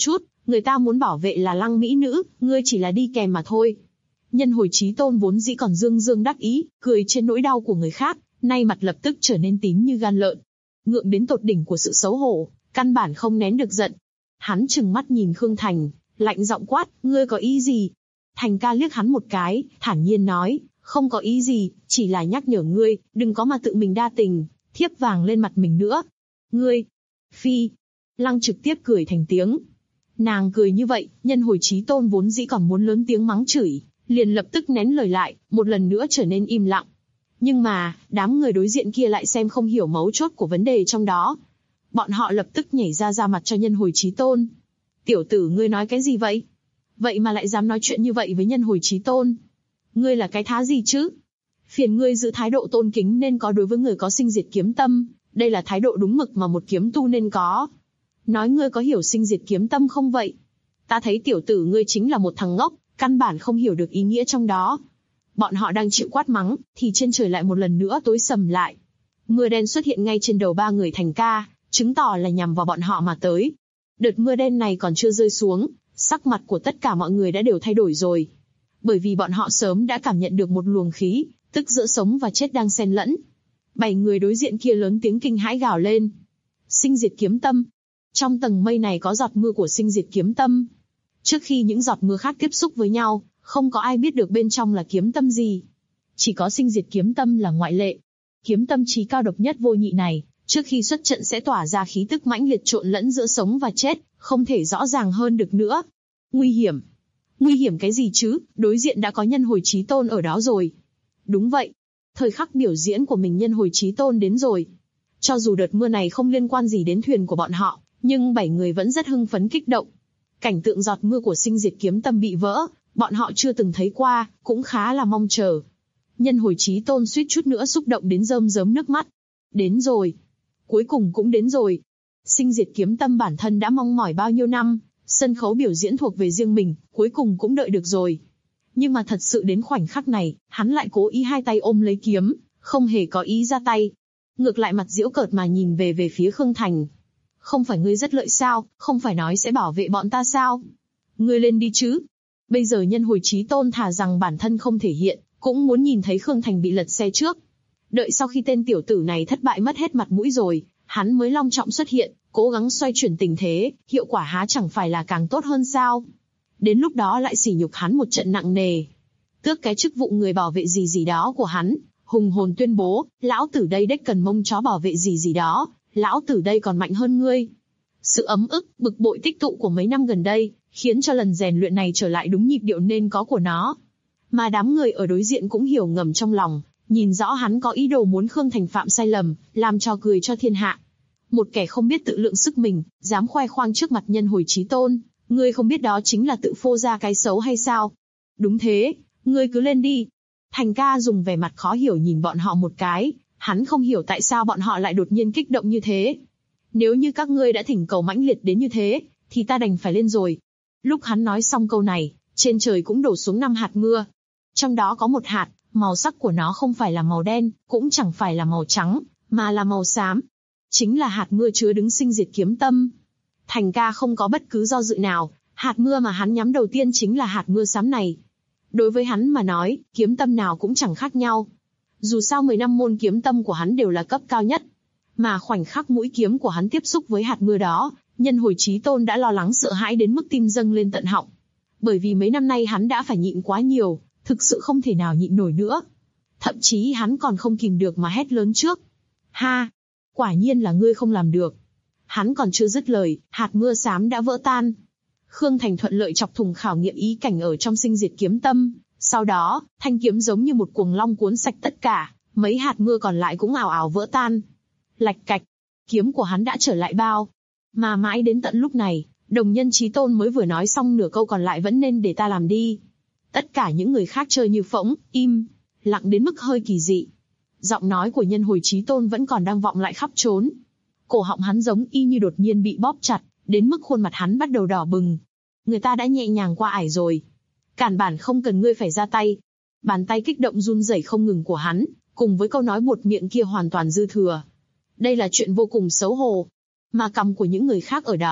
[SPEAKER 2] Người ta muốn bảo vệ là Lăng mỹ nữ, ngươi chỉ là đi kèm mà thôi. Nhân Hồi Chí Tôn vốn dĩ còn dương dương đắc ý, cười trên nỗi đau của người khác, nay mặt lập tức trở nên tím như gan lợn. Ngượng đến tột đỉnh của sự xấu hổ, căn bản không nén được giận. Hắn trừng mắt nhìn Khương Thành, lạnh giọng quát, ngươi có ý gì? Thành ca liếc hắn một cái, thản nhiên nói, không có ý gì, chỉ là nhắc nhở ngươi, đừng có mà tự mình đa tình, thiếp vàng lên mặt mình nữa. Ngươi, phi, Lăng trực tiếp cười thành tiếng. Nàng cười như vậy, Nhân Hồi Chí Tôn vốn dĩ còn muốn lớn tiếng mắng chửi, liền lập tức nén lời lại, một lần nữa trở nên im lặng. Nhưng mà, đám người đối diện kia lại xem không hiểu mấu chốt của vấn đề trong đó. Bọn họ lập tức nhảy ra mặt cho Nhân Hồi Chí Tôn. Tiểu tử ngươi nói cái gì vậy? Vậy mà lại dám nói chuyện như vậy với Nhân Hồi Chí Tôn? Ngươi là cái thá gì chứ? Phiền ngươi giữ thái độ tôn kính nên có đối với người có sinh diệt kiếm tâm, đây là thái độ đúng mực mà một kiếm tu nên có. Nói ngươi có hiểu sinh diệt kiếm tâm không vậy? Ta thấy tiểu tử ngươi chính là một thằng ngốc, căn bản không hiểu được ý nghĩa trong đó. Bọn họ đang chịu quát mắng, thì trên trời lại một lần nữa tối sầm lại. Mưa đen xuất hiện ngay trên đầu ba người Thành ca, chứng tỏ là nhằm vào bọn họ mà tới. Đợt mưa đen này còn chưa rơi xuống, sắc mặt của tất cả mọi người đã đều thay đổi rồi. Bởi vì bọn họ sớm đã cảm nhận được một luồng khí, tức giữa sống và chết đang xen lẫn. 7 người đối diện kia lớn tiếng kinh hãi gào lên. Sinh diệt kiếm tâm. Trong tầng mây này có giọt mưa của sinh diệt kiếm tâm. Trước khi những giọt mưa khác tiếp xúc với nhau, không có ai biết được bên trong là kiếm tâm gì. Chỉ có sinh diệt kiếm tâm là ngoại lệ. Kiếm tâm trí cao độc nhất vô nhị này, trước khi xuất trận sẽ tỏa ra khí tức mãnh liệt trộn lẫn giữa sống và chết, không thể rõ ràng hơn được nữa. Nguy hiểm. Nguy hiểm cái gì chứ, đối diện đã có Nhân Hồi Chí Tôn ở đó rồi. Đúng vậy. Thời khắc biểu diễn của mình Nhân Hồi Chí Tôn đến rồi. Cho dù đợt mưa này không liên quan gì đến thuyền của bọn họ, nhưng 7 người vẫn rất hưng phấn kích động. Cảnh tượng giọt mưa của sinh diệt kiếm tâm bị vỡ, bọn họ chưa từng thấy qua, cũng khá là mong chờ. Nhân Hồi Chí Tôn suýt chút nữa xúc động đến rơm rớm nước mắt. Đến rồi. Cuối cùng cũng đến rồi. Sinh diệt kiếm tâm bản thân đã mong mỏi bao nhiêu năm, sân khấu biểu diễn thuộc về riêng mình, cuối cùng cũng đợi được rồi. Nhưng mà thật sự đến khoảnh khắc này, hắn lại cố ý hai tay ôm lấy kiếm, không hề có ý ra tay. Ngược lại mặt giễu cợt mà nhìn về phía Khương Thành. Không phải ngươi rất lợi sao, không phải nói sẽ bảo vệ bọn ta sao? Ngươi lên đi chứ. Bây giờ Nhân Hồi Chí Tôn thà rằng bản thân không thể hiện, cũng muốn nhìn thấy Khương Thành bị lật xe trước. Đợi sau khi tên tiểu tử này thất bại mất hết mặt mũi rồi, hắn mới long trọng xuất hiện, cố gắng xoay chuyển tình thế, hiệu quả há chẳng phải là càng tốt hơn sao? Đến lúc đó lại sỉ nhục hắn một trận nặng nề. Tước cái chức vụ người bảo vệ gì đó của hắn, hùng hồn tuyên bố, lão tử đây đếch cần mông chó bảo vệ gì đó, lão tử đây còn mạnh hơn ngươi. Sự ấm ức, bực bội tích tụ của mấy năm gần đây, khiến cho lần rèn luyện này trở lại đúng nhịp điệu nên có của nó. Mà đám người ở đối diện cũng hiểu ngầm trong lòng, nhìn rõ hắn có ý đồ muốn Khương Thành phạm sai lầm, làm trò cười cho thiên hạ. Một kẻ không biết tự lượng sức mình, dám khoe khoang trước mặt Nhân Hồi Chí Tôn, ngươi không biết đó chính là tự phô ra cái xấu hay sao? Đúng thế, ngươi cứ lên đi. Thành ca dùng vẻ mặt khó hiểu nhìn bọn họ một cái, hắn không hiểu tại sao bọn họ lại đột nhiên kích động như thế. Nếu như các ngươi đã thỉnh cầu mãnh liệt đến như thế, thì ta đành phải lên rồi. Lúc hắn nói xong câu này, trên trời cũng đổ xuống 5 hạt mưa. Trong đó có một hạt, màu sắc của nó không phải là màu đen, cũng chẳng phải là màu trắng, mà là màu xám. Chính là hạt mưa chứa đứng sinh diệt kiếm tâm. Thành ca không có bất cứ do dự nào, hạt mưa mà hắn nhắm đầu tiên chính là hạt mưa xám này. Đối với hắn mà nói, kiếm tâm nào cũng chẳng khác nhau. Dù sao 15 môn kiếm tâm của hắn đều là cấp cao nhất. Mà khoảnh khắc mũi kiếm của hắn tiếp xúc với hạt mưa đó, Nhân Hồi Chí Tôn đã lo lắng sợ hãi đến mức tim dâng lên tận họng. Bởi vì mấy năm nay hắn đã phải nhịn quá nhiều, thực sự không thể nào nhịn nổi nữa. Thậm chí hắn còn không kìm được mà hét lớn trước. Ha! Quả nhiên là ngươi không làm được. Hắn còn chưa dứt lời, hạt mưa xám đã vỡ tan. Khương Thành thuận lợi chọc thủng khảo nghiệm ý cảnh ở trong sinh diệt kiếm tâm. Sau đó, thanh kiếm giống như một cuồng long cuốn sạch tất cả, mấy hạt mưa còn lại cũng ào ào vỡ tan. Lạch cạch, kiếm của hắn đã trở lại bao. Mà mãi đến tận lúc này, Đồng Nhân Chí Tôn mới vừa nói xong nửa câu còn lại vẫn nên để ta làm đi. Tất cả những người khác chơi như phỗng, im, lặng đến mức hơi kỳ dị. Giọng nói của Nhân Hồi Chí Tôn vẫn còn đang vọng lại khắp trốn. Cổ họng hắn giống y như đột nhiên bị bóp chặt, đến mức khuôn mặt hắn bắt đầu đỏ bừng. Người ta đã nhẹ nhàng qua ải rồi. Cản bản không cần ngươi phải ra tay. Bàn tay kích động run rẩy không ngừng của hắn, cùng với câu nói buột miệng kia hoàn toàn dư thừa. Đây là chuyện vô cùng xấu hổ. Mà cằm của những người khác ở đó,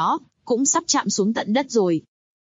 [SPEAKER 2] cũng sắp chạm xuống tận đất rồi.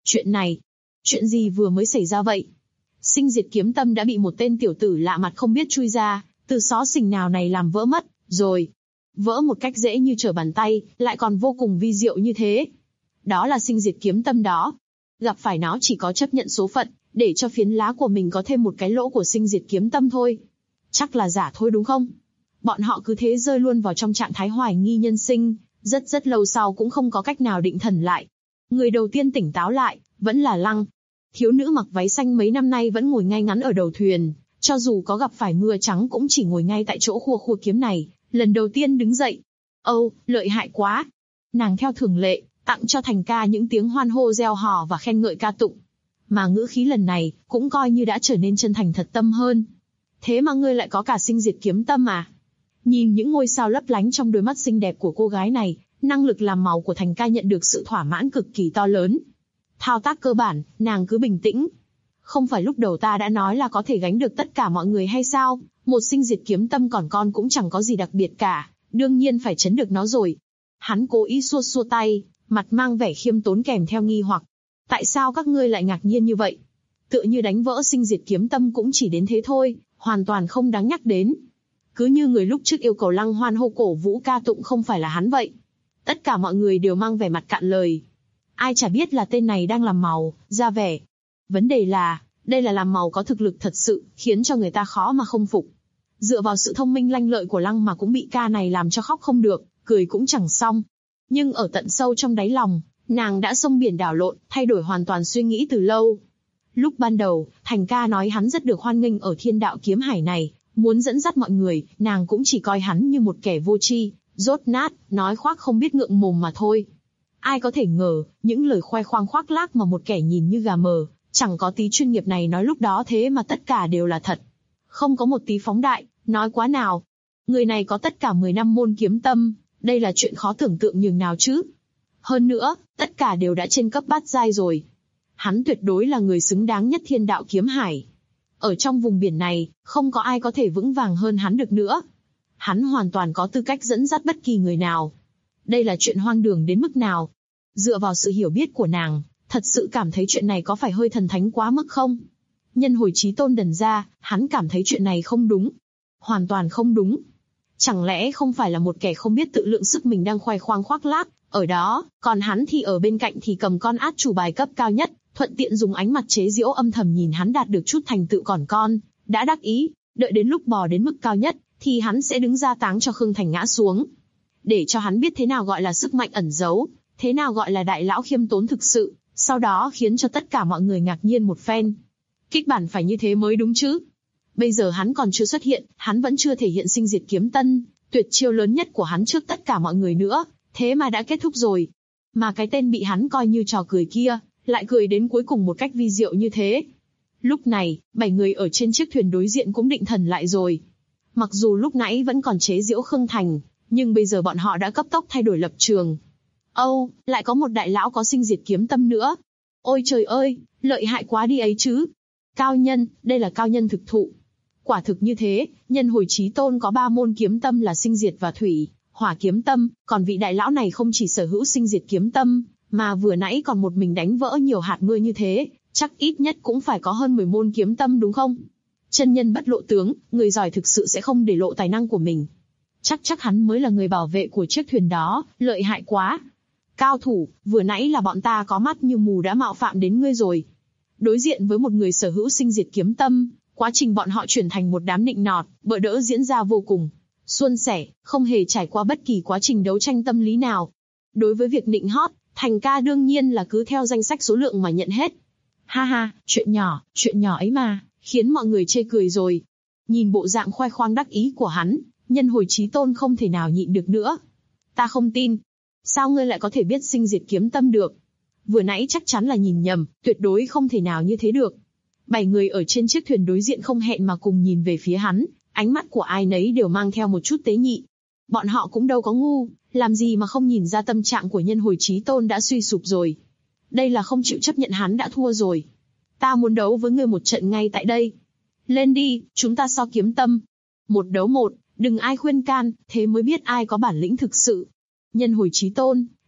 [SPEAKER 2] Chuyện gì vừa mới xảy ra vậy? Sinh diệt kiếm tâm đã bị một tên tiểu tử lạ mặt không biết chui ra, từ xó xỉnh nào này làm vỡ mất, rồi. Vỡ một cách dễ như trở bàn tay, lại còn vô cùng vi diệu như thế. Đó là sinh diệt kiếm tâm đó. Gặp phải nó chỉ có chấp nhận số phận, để cho phiến lá của mình có thêm một cái lỗ của sinh diệt kiếm tâm thôi. Chắc là giả thôi đúng không? Bọn họ cứ thế rơi luôn vào trong trạng thái hoài nghi nhân sinh, rất lâu sau cũng không có cách nào định thần lại. Người đầu tiên tỉnh táo lại, vẫn là Lăng. Thiếu nữ mặc váy xanh mấy năm nay vẫn ngồi ngay ngắn ở đầu thuyền, cho dù có gặp phải mưa trắng cũng chỉ ngồi ngay tại chỗ khua kiếm này, lần đầu tiên đứng dậy. Âu, lợi hại quá! Nàng theo thường lệ, tặng cho Thành ca những tiếng hoan hô reo hò và khen ngợi ca tụng. Mà ngữ khí lần này, cũng coi như đã trở nên chân thành thật tâm hơn. Thế mà ngươi lại có cả sinh diệt kiếm tâm à? Nhìn những ngôi sao lấp lánh trong đôi mắt xinh đẹp của cô gái này, năng lực làm màu của Thành ca nhận được sự thỏa mãn cực kỳ to lớn. Thao tác cơ bản, nàng cứ bình tĩnh. Không phải lúc đầu ta đã nói là có thể gánh được tất cả mọi người hay sao? Một sinh diệt kiếm tâm còn con cũng chẳng có gì đặc biệt cả, đương nhiên phải chấn được nó rồi. Hắn cố ý xua tay, mặt mang vẻ khiêm tốn kèm theo nghi hoặc. Tại sao các ngươi lại ngạc nhiên như vậy? Tựa như đánh vỡ sinh diệt kiếm tâm cũng chỉ đến thế thôi, hoàn toàn không đáng nhắc đến. Cứ như người lúc trước yêu cầu Lăng hoan hô cổ vũ ca tụng không phải là hắn vậy. Tất cả mọi người đều mang vẻ mặt cạn lời. Ai chả biết là tên này đang làm màu, ra vẻ. Vấn đề là, đây là làm màu có thực lực thật sự, khiến cho người ta khó mà không phục. Dựa vào sự thông minh lanh lợi của Lăng mà cũng bị ca này làm cho khóc không được, cười cũng chẳng xong. Nhưng ở tận sâu trong đáy lòng, nàng đã sông biển đảo lộn, thay đổi hoàn toàn suy nghĩ từ lâu. Lúc ban đầu, Thành ca nói hắn rất được hoan nghênh ở Thiên Đạo Kiếm Hải này, muốn dẫn dắt mọi người, nàng cũng chỉ coi hắn như một kẻ vô tri, dốt nát, nói khoác không biết ngượng mồm mà thôi. Ai có thể ngờ, những lời khoe khoang khoác lác mà một kẻ nhìn như gà mờ, chẳng có tí chuyên nghiệp này nói lúc đó thế mà tất cả đều là thật. Không có một tí phóng đại, nói quá nào. Người này có tất cả 10 năm môn kiếm tâm, đây là chuyện khó tưởng tượng nhường nào chứ. Hơn nữa, tất cả đều đã trên cấp bát giai rồi. Hắn tuyệt đối là người xứng đáng nhất Thiên Đạo Kiếm Hải. Ở trong vùng biển này, không có ai có thể vững vàng hơn hắn được nữa. Hắn hoàn toàn có tư cách dẫn dắt bất kỳ người nào. Đây là chuyện hoang đường đến mức nào? Dựa vào sự hiểu biết của nàng, thật sự cảm thấy chuyện này có phải hơi thần thánh quá mức không? Nhân hồi Chí Tôn đần ra, hắn cảm thấy chuyện này không đúng. Hoàn toàn không đúng. Chẳng lẽ không phải là một kẻ không biết tự lượng sức mình đang khoe khoang khoác lác, ở đó, còn hắn thì ở bên cạnh thì cầm con át chủ bài cấp cao nhất, thuận tiện dùng ánh mặt chế giễu âm thầm nhìn hắn đạt được chút thành tựu còn con, đã đắc ý, đợi đến lúc bò đến mức cao nhất, thì hắn sẽ đứng ra táng cho Khương Thành ngã xuống. Để cho hắn biết thế nào gọi là sức mạnh ẩn giấu, thế nào gọi là đại lão khiêm tốn thực sự, sau đó khiến cho tất cả mọi người ngạc nhiên một phen. Kịch bản phải như thế mới đúng chứ. Bây giờ hắn còn chưa xuất hiện, hắn vẫn chưa thể hiện sinh diệt kiếm tân, tuyệt chiêu lớn nhất của hắn trước tất cả mọi người nữa, thế mà đã kết thúc rồi. Mà cái tên bị hắn coi như trò cười kia, lại cười đến cuối cùng một cách vi diệu như thế. Lúc này, 7 người ở trên chiếc thuyền đối diện cũng định thần lại rồi. Mặc dù lúc nãy vẫn còn chế giễu Khương Thành, nhưng bây giờ bọn họ đã cấp tốc thay đổi lập trường. Âu, lại có một đại lão có sinh diệt kiếm tâm nữa. Ôi trời ơi, lợi hại quá đi ấy chứ. Cao nhân, đây là cao nhân thực thụ. Quả thực như thế, nhân hồi Chí Tôn có 3 môn kiếm tâm là sinh diệt và thủy, hỏa kiếm tâm, còn vị đại lão này không chỉ sở hữu sinh diệt kiếm tâm, mà vừa nãy còn một mình đánh vỡ nhiều hạt mưa như thế, chắc ít nhất cũng phải có hơn 10 môn kiếm tâm đúng không? Chân nhân bất lộ tướng, người giỏi thực sự sẽ không để lộ tài năng của mình. Chắc hắn mới là người bảo vệ của chiếc thuyền đó, lợi hại quá. Cao thủ, vừa nãy là bọn ta có mắt như mù đã mạo phạm đến ngươi rồi. Đối diện với một người sở hữu sinh diệt kiếm tâm, quá trình bọn họ chuyển thành một đám nịnh nọt, bợ đỡ diễn ra vô cùng suôn sẻ, không hề trải qua bất kỳ quá trình đấu tranh tâm lý nào. Đối với việc nịnh hót, Thành ca đương nhiên là cứ theo danh sách số lượng mà nhận hết. Ha ha, chuyện nhỏ ấy mà, khiến mọi người chê cười rồi. Nhìn bộ dạng khoe khoang đắc ý của hắn, nhân hồi Chí Tôn không thể nào nhịn được nữa. Ta không tin. Sao ngươi lại có thể biết sinh diệt kiếm tâm được? Vừa nãy chắc chắn là nhìn nhầm, tuyệt đối không thể nào như thế được. 7 người ở trên chiếc thuyền đối diện không hẹn mà cùng nhìn về phía hắn, ánh mắt của ai nấy đều mang theo một chút tế nhị. Bọn họ cũng đâu có ngu, làm gì mà không nhìn ra tâm trạng của nhân hồi Chí Tôn đã suy sụp rồi. Đây là không chịu chấp nhận hắn đã thua rồi. Ta muốn đấu với ngươi một trận ngay tại đây. Lên đi, chúng ta so kiếm tâm. 1 đấu 1, đừng ai khuyên can, thế mới biết ai có bản lĩnh thực sự. Nhân hồi Chí Tôn,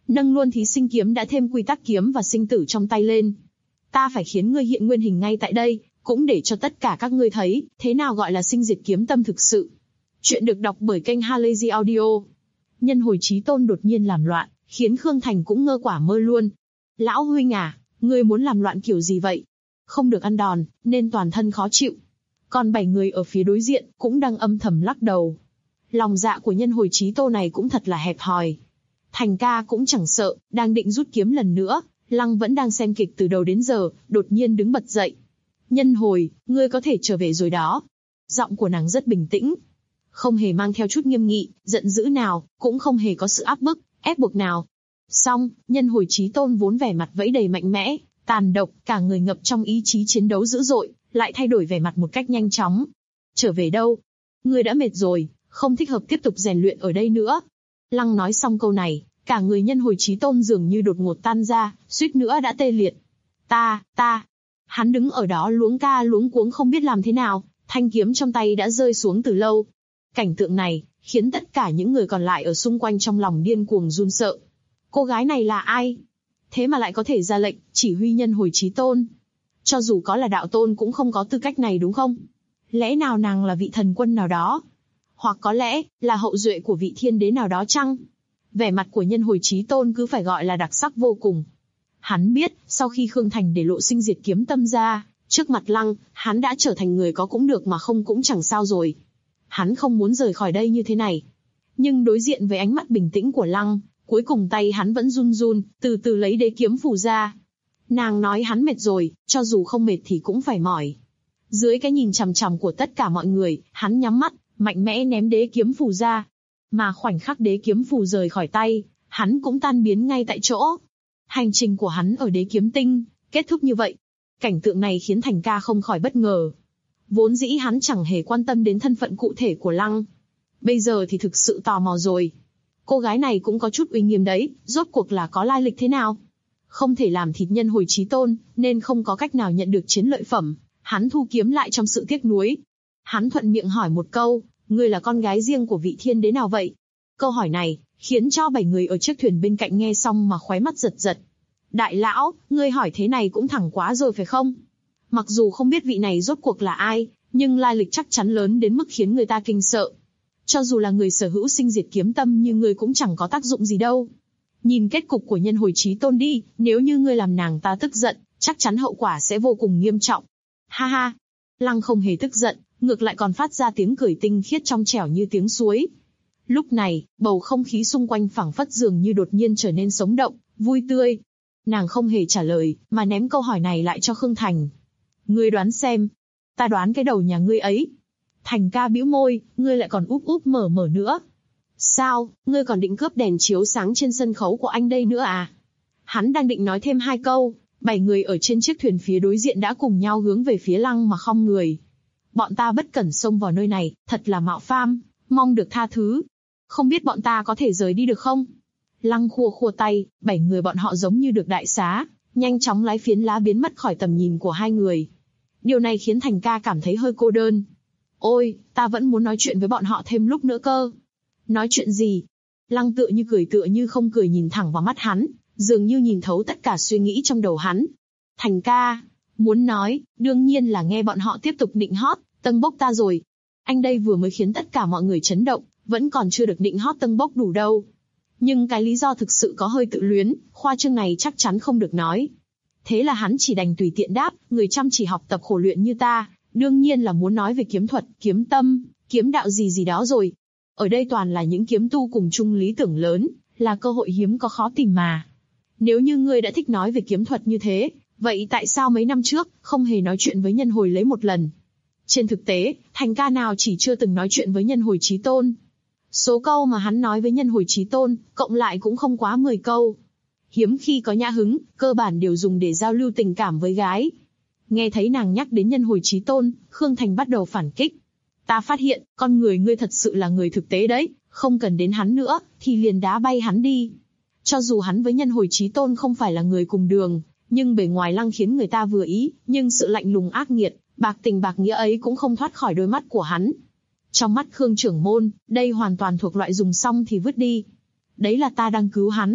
[SPEAKER 2] Nâng luôn thí sinh kiếm đã thêm quy tắc kiếm và sinh tử trong tay lên. Ta phải khiến ngươi hiện nguyên hình ngay tại đây, cũng để cho tất cả các ngươi thấy, thế nào gọi là sinh diệt kiếm tâm thực sự. Chuyện được đọc bởi kênh Halazy Audio. Nhân hồi chí tôn đột nhiên làm loạn, khiến Khương Thành cũng ngơ quả mơ luôn. Lão huynh à, ngươi muốn làm loạn kiểu gì vậy? Không được ăn đòn, nên toàn thân khó chịu. Còn 7 người ở phía đối diện, cũng đang âm thầm lắc đầu. Lòng dạ của nhân hồi chí tôn này cũng thật là hẹp hòi. Thành ca cũng chẳng sợ, đang định rút kiếm lần nữa, Lăng vẫn đang xem kịch từ đầu đến giờ, đột nhiên đứng bật dậy. Nhân hồi, ngươi có thể trở về rồi đó. Giọng của nàng rất bình tĩnh, không hề mang theo chút nghiêm nghị, giận dữ nào, cũng không hề có sự áp bức, ép buộc nào. Song, nhân hồi chí tôn vốn vẻ mặt vẫy đầy mạnh mẽ, tàn độc, cả người ngập trong ý chí chiến đấu dữ dội, lại thay đổi vẻ mặt một cách nhanh chóng. Trở về đâu? Ngươi đã mệt rồi, không thích hợp tiếp tục rèn luyện ở đây nữa. Lăng nói xong câu này, cả người nhân hồi chí tôn dường như đột ngột tan ra, suýt nữa đã tê liệt. Ta. Hắn đứng ở đó luống ca luống cuống không biết làm thế nào, thanh kiếm trong tay đã rơi xuống từ lâu. Cảnh tượng này, khiến tất cả những người còn lại ở xung quanh trong lòng điên cuồng run sợ. Cô gái này là ai? Thế mà lại có thể ra lệnh, chỉ huy nhân hồi chí tôn. Cho dù có là đạo tôn cũng không có tư cách này đúng không? Lẽ nào nàng là vị thần quân nào đó? Hoặc có lẽ, là hậu duệ của vị thiên đế nào đó chăng? Vẻ mặt của nhân hồi chí tôn cứ phải gọi là đặc sắc vô cùng. Hắn biết, sau khi Khương Thành để lộ sinh diệt kiếm tâm ra, trước mặt Lăng, hắn đã trở thành người có cũng được mà không cũng chẳng sao rồi. Hắn không muốn rời khỏi đây như thế này. Nhưng đối diện với ánh mắt bình tĩnh của Lăng, cuối cùng tay hắn vẫn run run, từ từ lấy đế kiếm phù ra. Nàng nói hắn mệt rồi, cho dù không mệt thì cũng phải mỏi. Dưới cái nhìn chằm chằm của tất cả mọi người, hắn nhắm mắt, mạnh mẽ ném đế kiếm phù ra. Mà khoảnh khắc đế kiếm phù rời khỏi tay, hắn cũng tan biến ngay tại chỗ. Hành trình của hắn ở đế kiếm tinh, kết thúc như vậy. Cảnh tượng này khiến Thành ca không khỏi bất ngờ. Vốn dĩ hắn chẳng hề quan tâm đến thân phận cụ thể của Lăng. Bây giờ thì thực sự tò mò rồi. Cô gái này cũng có chút uy nghiêm đấy, rốt cuộc là có lai lịch thế nào? Không thể làm thịt nhân hồi chí tôn, nên không có cách nào nhận được chiến lợi phẩm. Hắn thu kiếm lại trong sự tiếc nuối. Hắn thuận miệng hỏi một câu, ngươi là con gái riêng của vị thiên đế nào vậy? Câu hỏi này, khiến cho 7 người ở chiếc thuyền bên cạnh nghe xong mà khóe mắt giật giật. Đại lão, ngươi hỏi thế này cũng thẳng quá rồi phải không? Mặc dù không biết vị này rốt cuộc là ai, nhưng lai lịch chắc chắn lớn đến mức khiến người ta kinh sợ. Cho dù là người sở hữu sinh diệt kiếm tâm như ngươi cũng chẳng có tác dụng gì đâu. Nhìn kết cục của nhân hồi chí tôn đi, nếu như ngươi làm nàng ta tức giận, chắc chắn hậu quả sẽ vô cùng nghiêm trọng. Ha ha! Lăng không hề tức giận, ngược lại còn phát ra tiếng cười tinh khiết trong trẻo như tiếng suối. Lúc này, bầu không khí xung quanh phảng phất dường như đột nhiên trở nên sống động, vui tươi. Nàng không hề trả lời, mà ném câu hỏi này lại cho Khương Thành. Ngươi đoán xem. Ta đoán cái đầu nhà ngươi ấy. Thành ca bĩu môi, ngươi lại còn úp úp mở mở nữa. Sao, ngươi còn định cướp đèn chiếu sáng trên sân khấu của anh đây nữa à? Hắn đang định nói thêm 2 câu, 7 người ở trên chiếc thuyền phía đối diện đã cùng nhau hướng về phía Lăng mà khom người. Bọn ta bất cẩn xông vào nơi này, thật là mạo phạm, mong được tha thứ. Không biết bọn ta có thể rời đi được không? Lăng khua khua tay, 7 người bọn họ giống như được đại xá, nhanh chóng lái phiến lá biến mất khỏi tầm nhìn của 2 người. Điều này khiến Thành ca cảm thấy hơi cô đơn. Ôi, ta vẫn muốn nói chuyện với bọn họ thêm lúc nữa cơ. Nói chuyện gì? Lăng tựa như không cười nhìn thẳng vào mắt hắn, dường như nhìn thấu tất cả suy nghĩ trong đầu hắn. Thành ca, muốn nói, đương nhiên là nghe bọn họ tiếp tục nịnh hót, tâng bốc ta rồi. Anh đây vừa mới khiến tất cả mọi người chấn động, vẫn còn chưa được nịnh hót tâng bốc đủ đâu. Nhưng cái lý do thực sự có hơi tự luyến, khoa trương này chắc chắn không được nói. Thế là hắn chỉ đành tùy tiện đáp, người chăm chỉ học tập khổ luyện như ta, đương nhiên là muốn nói về kiếm thuật, kiếm tâm, kiếm đạo gì đó rồi. Ở đây toàn là những kiếm tu cùng chung lý tưởng lớn, là cơ hội hiếm có khó tìm mà. Nếu như ngươi đã thích nói về kiếm thuật như thế, vậy tại sao mấy năm trước, không hề nói chuyện với nhân hồi lấy một lần? Trên thực tế, Thành ca nào chỉ chưa từng nói chuyện với nhân hồi chí tôn. Số câu mà hắn nói với nhân hồi chí tôn, cộng lại cũng không quá 10 câu. Hiếm khi có nhã hứng, cơ bản đều dùng để giao lưu tình cảm với gái. Nghe thấy nàng nhắc đến nhân hồi chí tôn, Khương Thành bắt đầu phản kích. Ta phát hiện, con người ngươi thật sự là người thực tế đấy, không cần đến hắn nữa, thì liền đá bay hắn đi. Cho dù hắn với nhân hồi chí tôn không phải là người cùng đường, nhưng bề ngoài Lăng khiến người ta vừa ý, nhưng sự lạnh lùng ác nghiệt, bạc tình bạc nghĩa ấy cũng không thoát khỏi đôi mắt của hắn. Trong mắt Khương trưởng môn, đây hoàn toàn thuộc loại dùng xong thì vứt đi. Đấy là ta đang cứu hắn.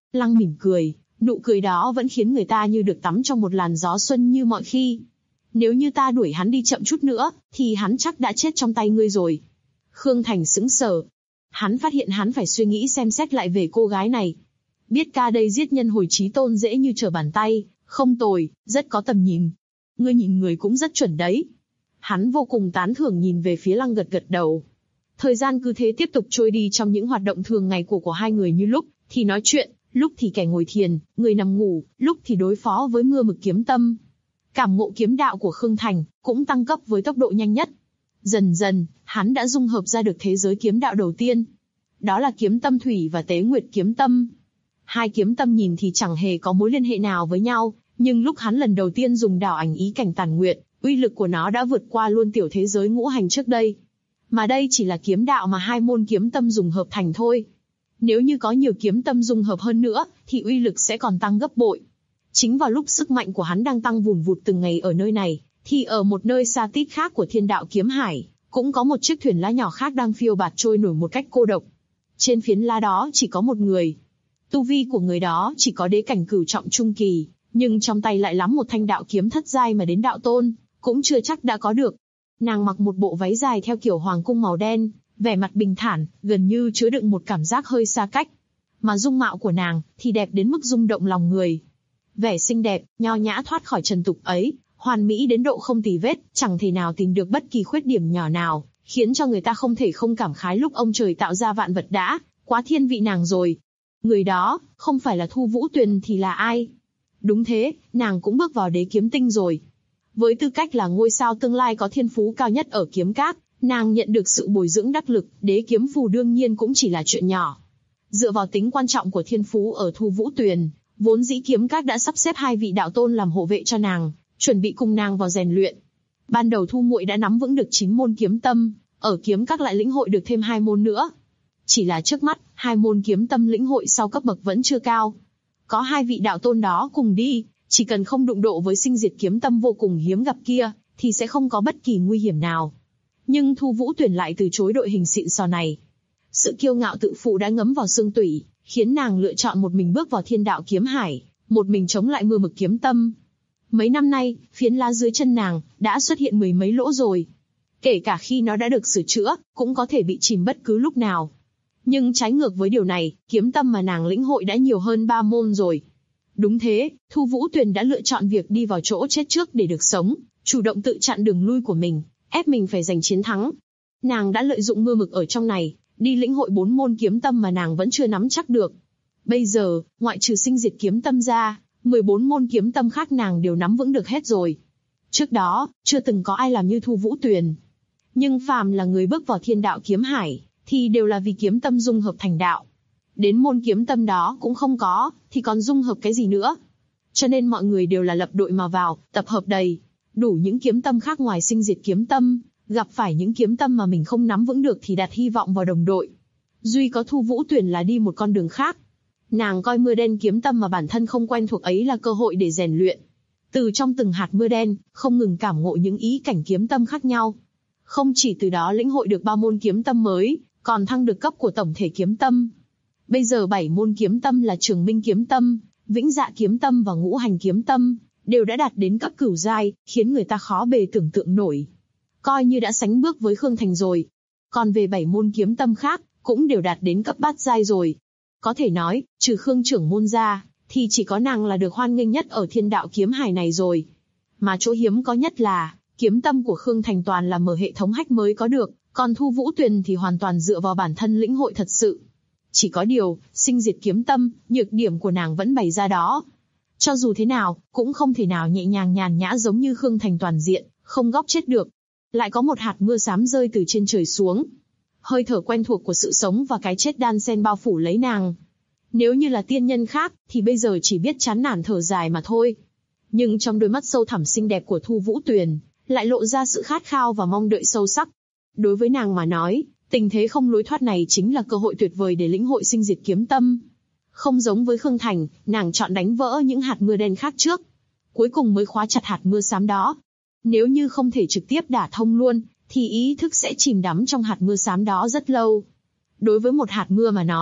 [SPEAKER 2] Lăng mỉm cười, nụ cười đó vẫn khiến người ta như được tắm trong một làn gió xuân như mọi khi. Nếu như ta đuổi hắn đi chậm chút nữa, thì hắn chắc đã chết trong tay ngươi rồi. Khương Thành sững sờ. Hắn phát hiện hắn phải suy nghĩ xem xét lại về cô gái này. Biết ca đây giết nhân hồi chí tôn dễ như trở bàn tay, không tồi, rất có tầm nhìn. Ngươi nhìn người cũng rất chuẩn đấy. Hắn vô cùng tán thưởng nhìn về phía Lăng gật gật đầu. Thời gian cứ thế tiếp tục trôi đi trong những hoạt động thường ngày của hai người, như lúc thì nói chuyện, lúc thì kẻ ngồi thiền, người nằm ngủ, lúc thì đối phó với mưa mực kiếm tâm. Cảm ngộ kiếm đạo của Khương Thành cũng tăng cấp với tốc độ nhanh nhất. Dần dần, hắn đã dung hợp ra được thế giới kiếm đạo đầu tiên. Đó là kiếm tâm thủy và tế nguyệt kiếm tâm. Hai kiếm tâm nhìn thì chẳng hề có mối liên hệ nào với nhau, nhưng lúc hắn lần đầu tiên dùng đảo ảnh ý cảnh tàn nguyệt, uy lực của nó đã vượt qua luôn tiểu thế giới ngũ hành trước đây. Mà đây chỉ là kiếm đạo mà hai môn kiếm tâm dùng hợp thành thôi. Nếu như có nhiều kiếm tâm dung hợp hơn nữa, thì uy lực sẽ còn tăng gấp bội. Chính vào lúc sức mạnh của hắn đang tăng vùn vụt từng ngày ở nơi này, thì ở một nơi xa tít khác của thiên đạo kiếm hải, cũng có một chiếc thuyền lá nhỏ khác đang phiêu bạt trôi nổi một cách cô độc. Trên phiến lá đó chỉ có một người. Tu vi của người đó chỉ có đế cảnh cửu trọng trung kỳ, nhưng trong tay lại lắm một thanh đạo kiếm thất giai mà đến đạo tôn cũng chưa chắc đã có được. Nàng mặc một bộ váy dài theo kiểu hoàng cung màu đen, vẻ mặt bình thản, gần như chứa đựng một cảm giác hơi xa cách. Mà dung mạo của nàng thì đẹp đến mức rung động lòng người. Vẻ xinh đẹp, nho nhã thoát khỏi trần tục ấy, hoàn mỹ đến độ không tì vết, chẳng thể nào tìm được bất kỳ khuyết điểm nhỏ nào, khiến cho người ta không thể không cảm khái lúc ông trời tạo ra vạn vật đã quá thiên vị nàng rồi. Người đó, không phải là Thu Vũ Tuyền thì là ai? Đúng thế, nàng cũng bước vào đế kiếm tinh rồi. Với tư cách là ngôi sao tương lai có thiên phú cao nhất ở kiếm các, nàng nhận được sự bồi dưỡng đắc lực, đế kiếm phù đương nhiên cũng chỉ là chuyện nhỏ. Dựa vào tính quan trọng của thiên phú ở Thu Vũ Tuyền, vốn dĩ kiếm các đã sắp xếp 2 vị đạo tôn làm hộ vệ cho nàng, chuẩn bị cùng nàng vào rèn luyện. Ban đầu Thu muội đã nắm vững được 9 môn kiếm tâm, ở kiếm các lại lĩnh hội được thêm 2 môn nữa. Chỉ là trước mắt, 2 môn kiếm tâm lĩnh hội sau cấp bậc vẫn chưa cao. Có 2 vị đạo tôn đó cùng đi, chỉ cần không đụng độ với sinh diệt kiếm tâm vô cùng hiếm gặp kia, thì sẽ không có bất kỳ nguy hiểm nào. Nhưng Thu Vũ Tuyền lại từ chối đội hình xịn sò này. Sự kiêu ngạo tự phụ đã ngấm vào xương tủy, khiến nàng lựa chọn một mình bước vào thiên đạo kiếm hải, một mình chống lại mưa mực kiếm tâm. Mấy năm nay, phiến lá dưới chân nàng đã xuất hiện 10 mấy lỗ rồi. Kể cả khi nó đã được sửa chữa, cũng có thể bị chìm bất cứ lúc nào. Nhưng trái ngược với điều này, kiếm tâm mà nàng lĩnh hội đã nhiều hơn 3 môn rồi. Đúng thế, Thu Vũ Tuyền đã lựa chọn việc đi vào chỗ chết trước để được sống, chủ động tự chặn đường lui của mình, ép mình phải giành chiến thắng. Nàng đã lợi dụng mưa mực ở trong này, đi lĩnh hội 4 môn kiếm tâm mà nàng vẫn chưa nắm chắc được. Bây giờ, ngoại trừ sinh diệt kiếm tâm ra, 14 môn kiếm tâm khác nàng đều nắm vững được hết rồi. Trước đó, chưa từng có ai làm như Thu Vũ Tuyền. Nhưng phàm là người bước vào thiên đạo kiếm hải, thì đều là vì kiếm tâm dung hợp thành đạo. Đến môn kiếm tâm đó cũng không có, thì còn dung hợp cái gì nữa? Cho nên mọi người đều là lập đội mà vào, tập hợp đầy. Đủ những kiếm tâm khác ngoài sinh diệt kiếm tâm, gặp phải những kiếm tâm mà mình không nắm vững được thì đặt hy vọng vào đồng đội. Duy có Thu Vũ Tuyền là đi một con đường khác. Nàng coi mưa đen kiếm tâm mà bản thân không quen thuộc ấy là cơ hội để rèn luyện. Từ trong từng hạt mưa đen, không ngừng cảm ngộ những ý cảnh kiếm tâm khác nhau. Không chỉ từ đó lĩnh hội được 3 môn kiếm tâm mới, còn thăng được cấp của tổng thể kiếm tâm. Bây giờ 7 môn kiếm tâm là Trường Minh kiếm tâm, Vĩnh Dạ kiếm tâm và Ngũ Hành kiếm tâm, đều đã đạt đến cấp cửu giai, khiến người ta khó bề tưởng tượng nổi. Coi như đã sánh bước với Khương Thành rồi. Còn về 7 môn kiếm tâm khác, cũng đều đạt đến cấp bát giai rồi. Có thể nói, trừ Khương trưởng môn ra, thì chỉ có nàng là được hoan nghênh nhất ở thiên đạo kiếm hải này rồi. Mà chỗ hiếm có nhất là, kiếm tâm của Khương Thành toàn là mở hệ thống hack mới có được, còn Thu Vũ Tuyền thì hoàn toàn dựa vào bản thân lĩnh hội thật sự. Chỉ có điều, sinh diệt kiếm tâm, nhược điểm của nàng vẫn bày ra đó. Cho dù thế nào, cũng không thể nào nhẹ nhàng nhàn nhã giống như Khương Thành toàn diện, không góc chết được. Lại có một hạt mưa xám rơi từ trên trời xuống. Hơi thở quen thuộc của sự sống và cái chết đan xen bao phủ lấy nàng. Nếu như là tiên nhân khác, thì bây giờ chỉ biết chán nản thở dài mà thôi. Nhưng trong đôi mắt sâu thẳm xinh đẹp của Thu Vũ Tuyền, lại lộ ra sự khát khao và mong đợi sâu sắc. Đối với nàng mà nói, tình thế không lối thoát này chính là cơ hội tuyệt vời để lĩnh hội sinh diệt kiếm tâm. Không giống với Khương Thành, nàng chọn đánh vỡ những hạt mưa đen khác trước. Cuối cùng mới khóa chặt hạt mưa xám đó. Nếu như không thể trực tiếp đả thông luôn, thì ý thức sẽ chìm đắm trong hạt mưa xám đó rất lâu. Đối với một hạt mưa mà nói,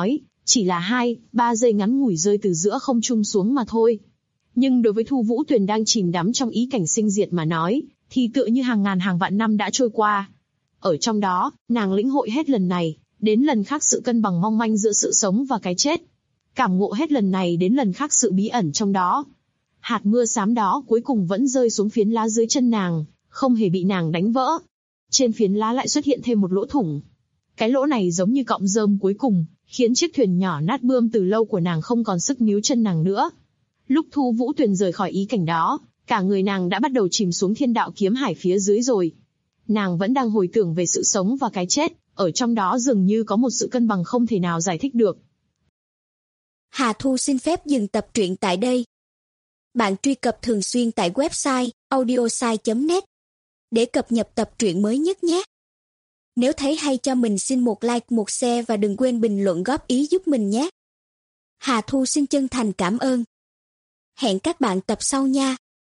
[SPEAKER 2] Chỉ là 2-3 giây ngắn ngủi rơi từ giữa không trung xuống mà thôi. Nhưng đối với Thu Vũ Tuyền đang chìm đắm trong ý cảnh sinh diệt mà nói, thì tựa như hàng ngàn hàng vạn năm đã trôi qua. Ở trong đó, nàng lĩnh hội hết lần này, đến lần khác sự cân bằng mong manh giữa sự sống và cái chết. Cảm ngộ hết lần này đến lần khác sự bí ẩn trong đó. Hạt mưa xám đó cuối cùng vẫn rơi xuống phiến lá dưới chân nàng, không hề bị nàng đánh vỡ. Trên phiến lá lại xuất hiện thêm một lỗ thủng. Cái lỗ này giống như cọng rơm cuối cùng, khiến chiếc thuyền nhỏ nát bươm từ lâu của nàng không còn sức níu chân nàng nữa. Lúc Thu Vũ Tuyền rời khỏi ý cảnh đó, cả người nàng đã bắt đầu chìm xuống thiên đạo kiếm hải phía dưới rồi. Nàng vẫn đang hồi tưởng về sự sống và cái chết, ở trong đó dường như có một sự cân bằng không thể nào giải thích được.
[SPEAKER 3] Hà Thu xin phép dừng tập truyện tại đây. Bạn truy cập thường xuyên tại website audiosai.net để cập nhật tập truyện mới nhất nhé. Nếu thấy hay cho mình xin một like, một share và đừng quên bình luận góp ý giúp mình nhé. Hà Thu xin chân thành cảm ơn. Hẹn các bạn tập sau nha.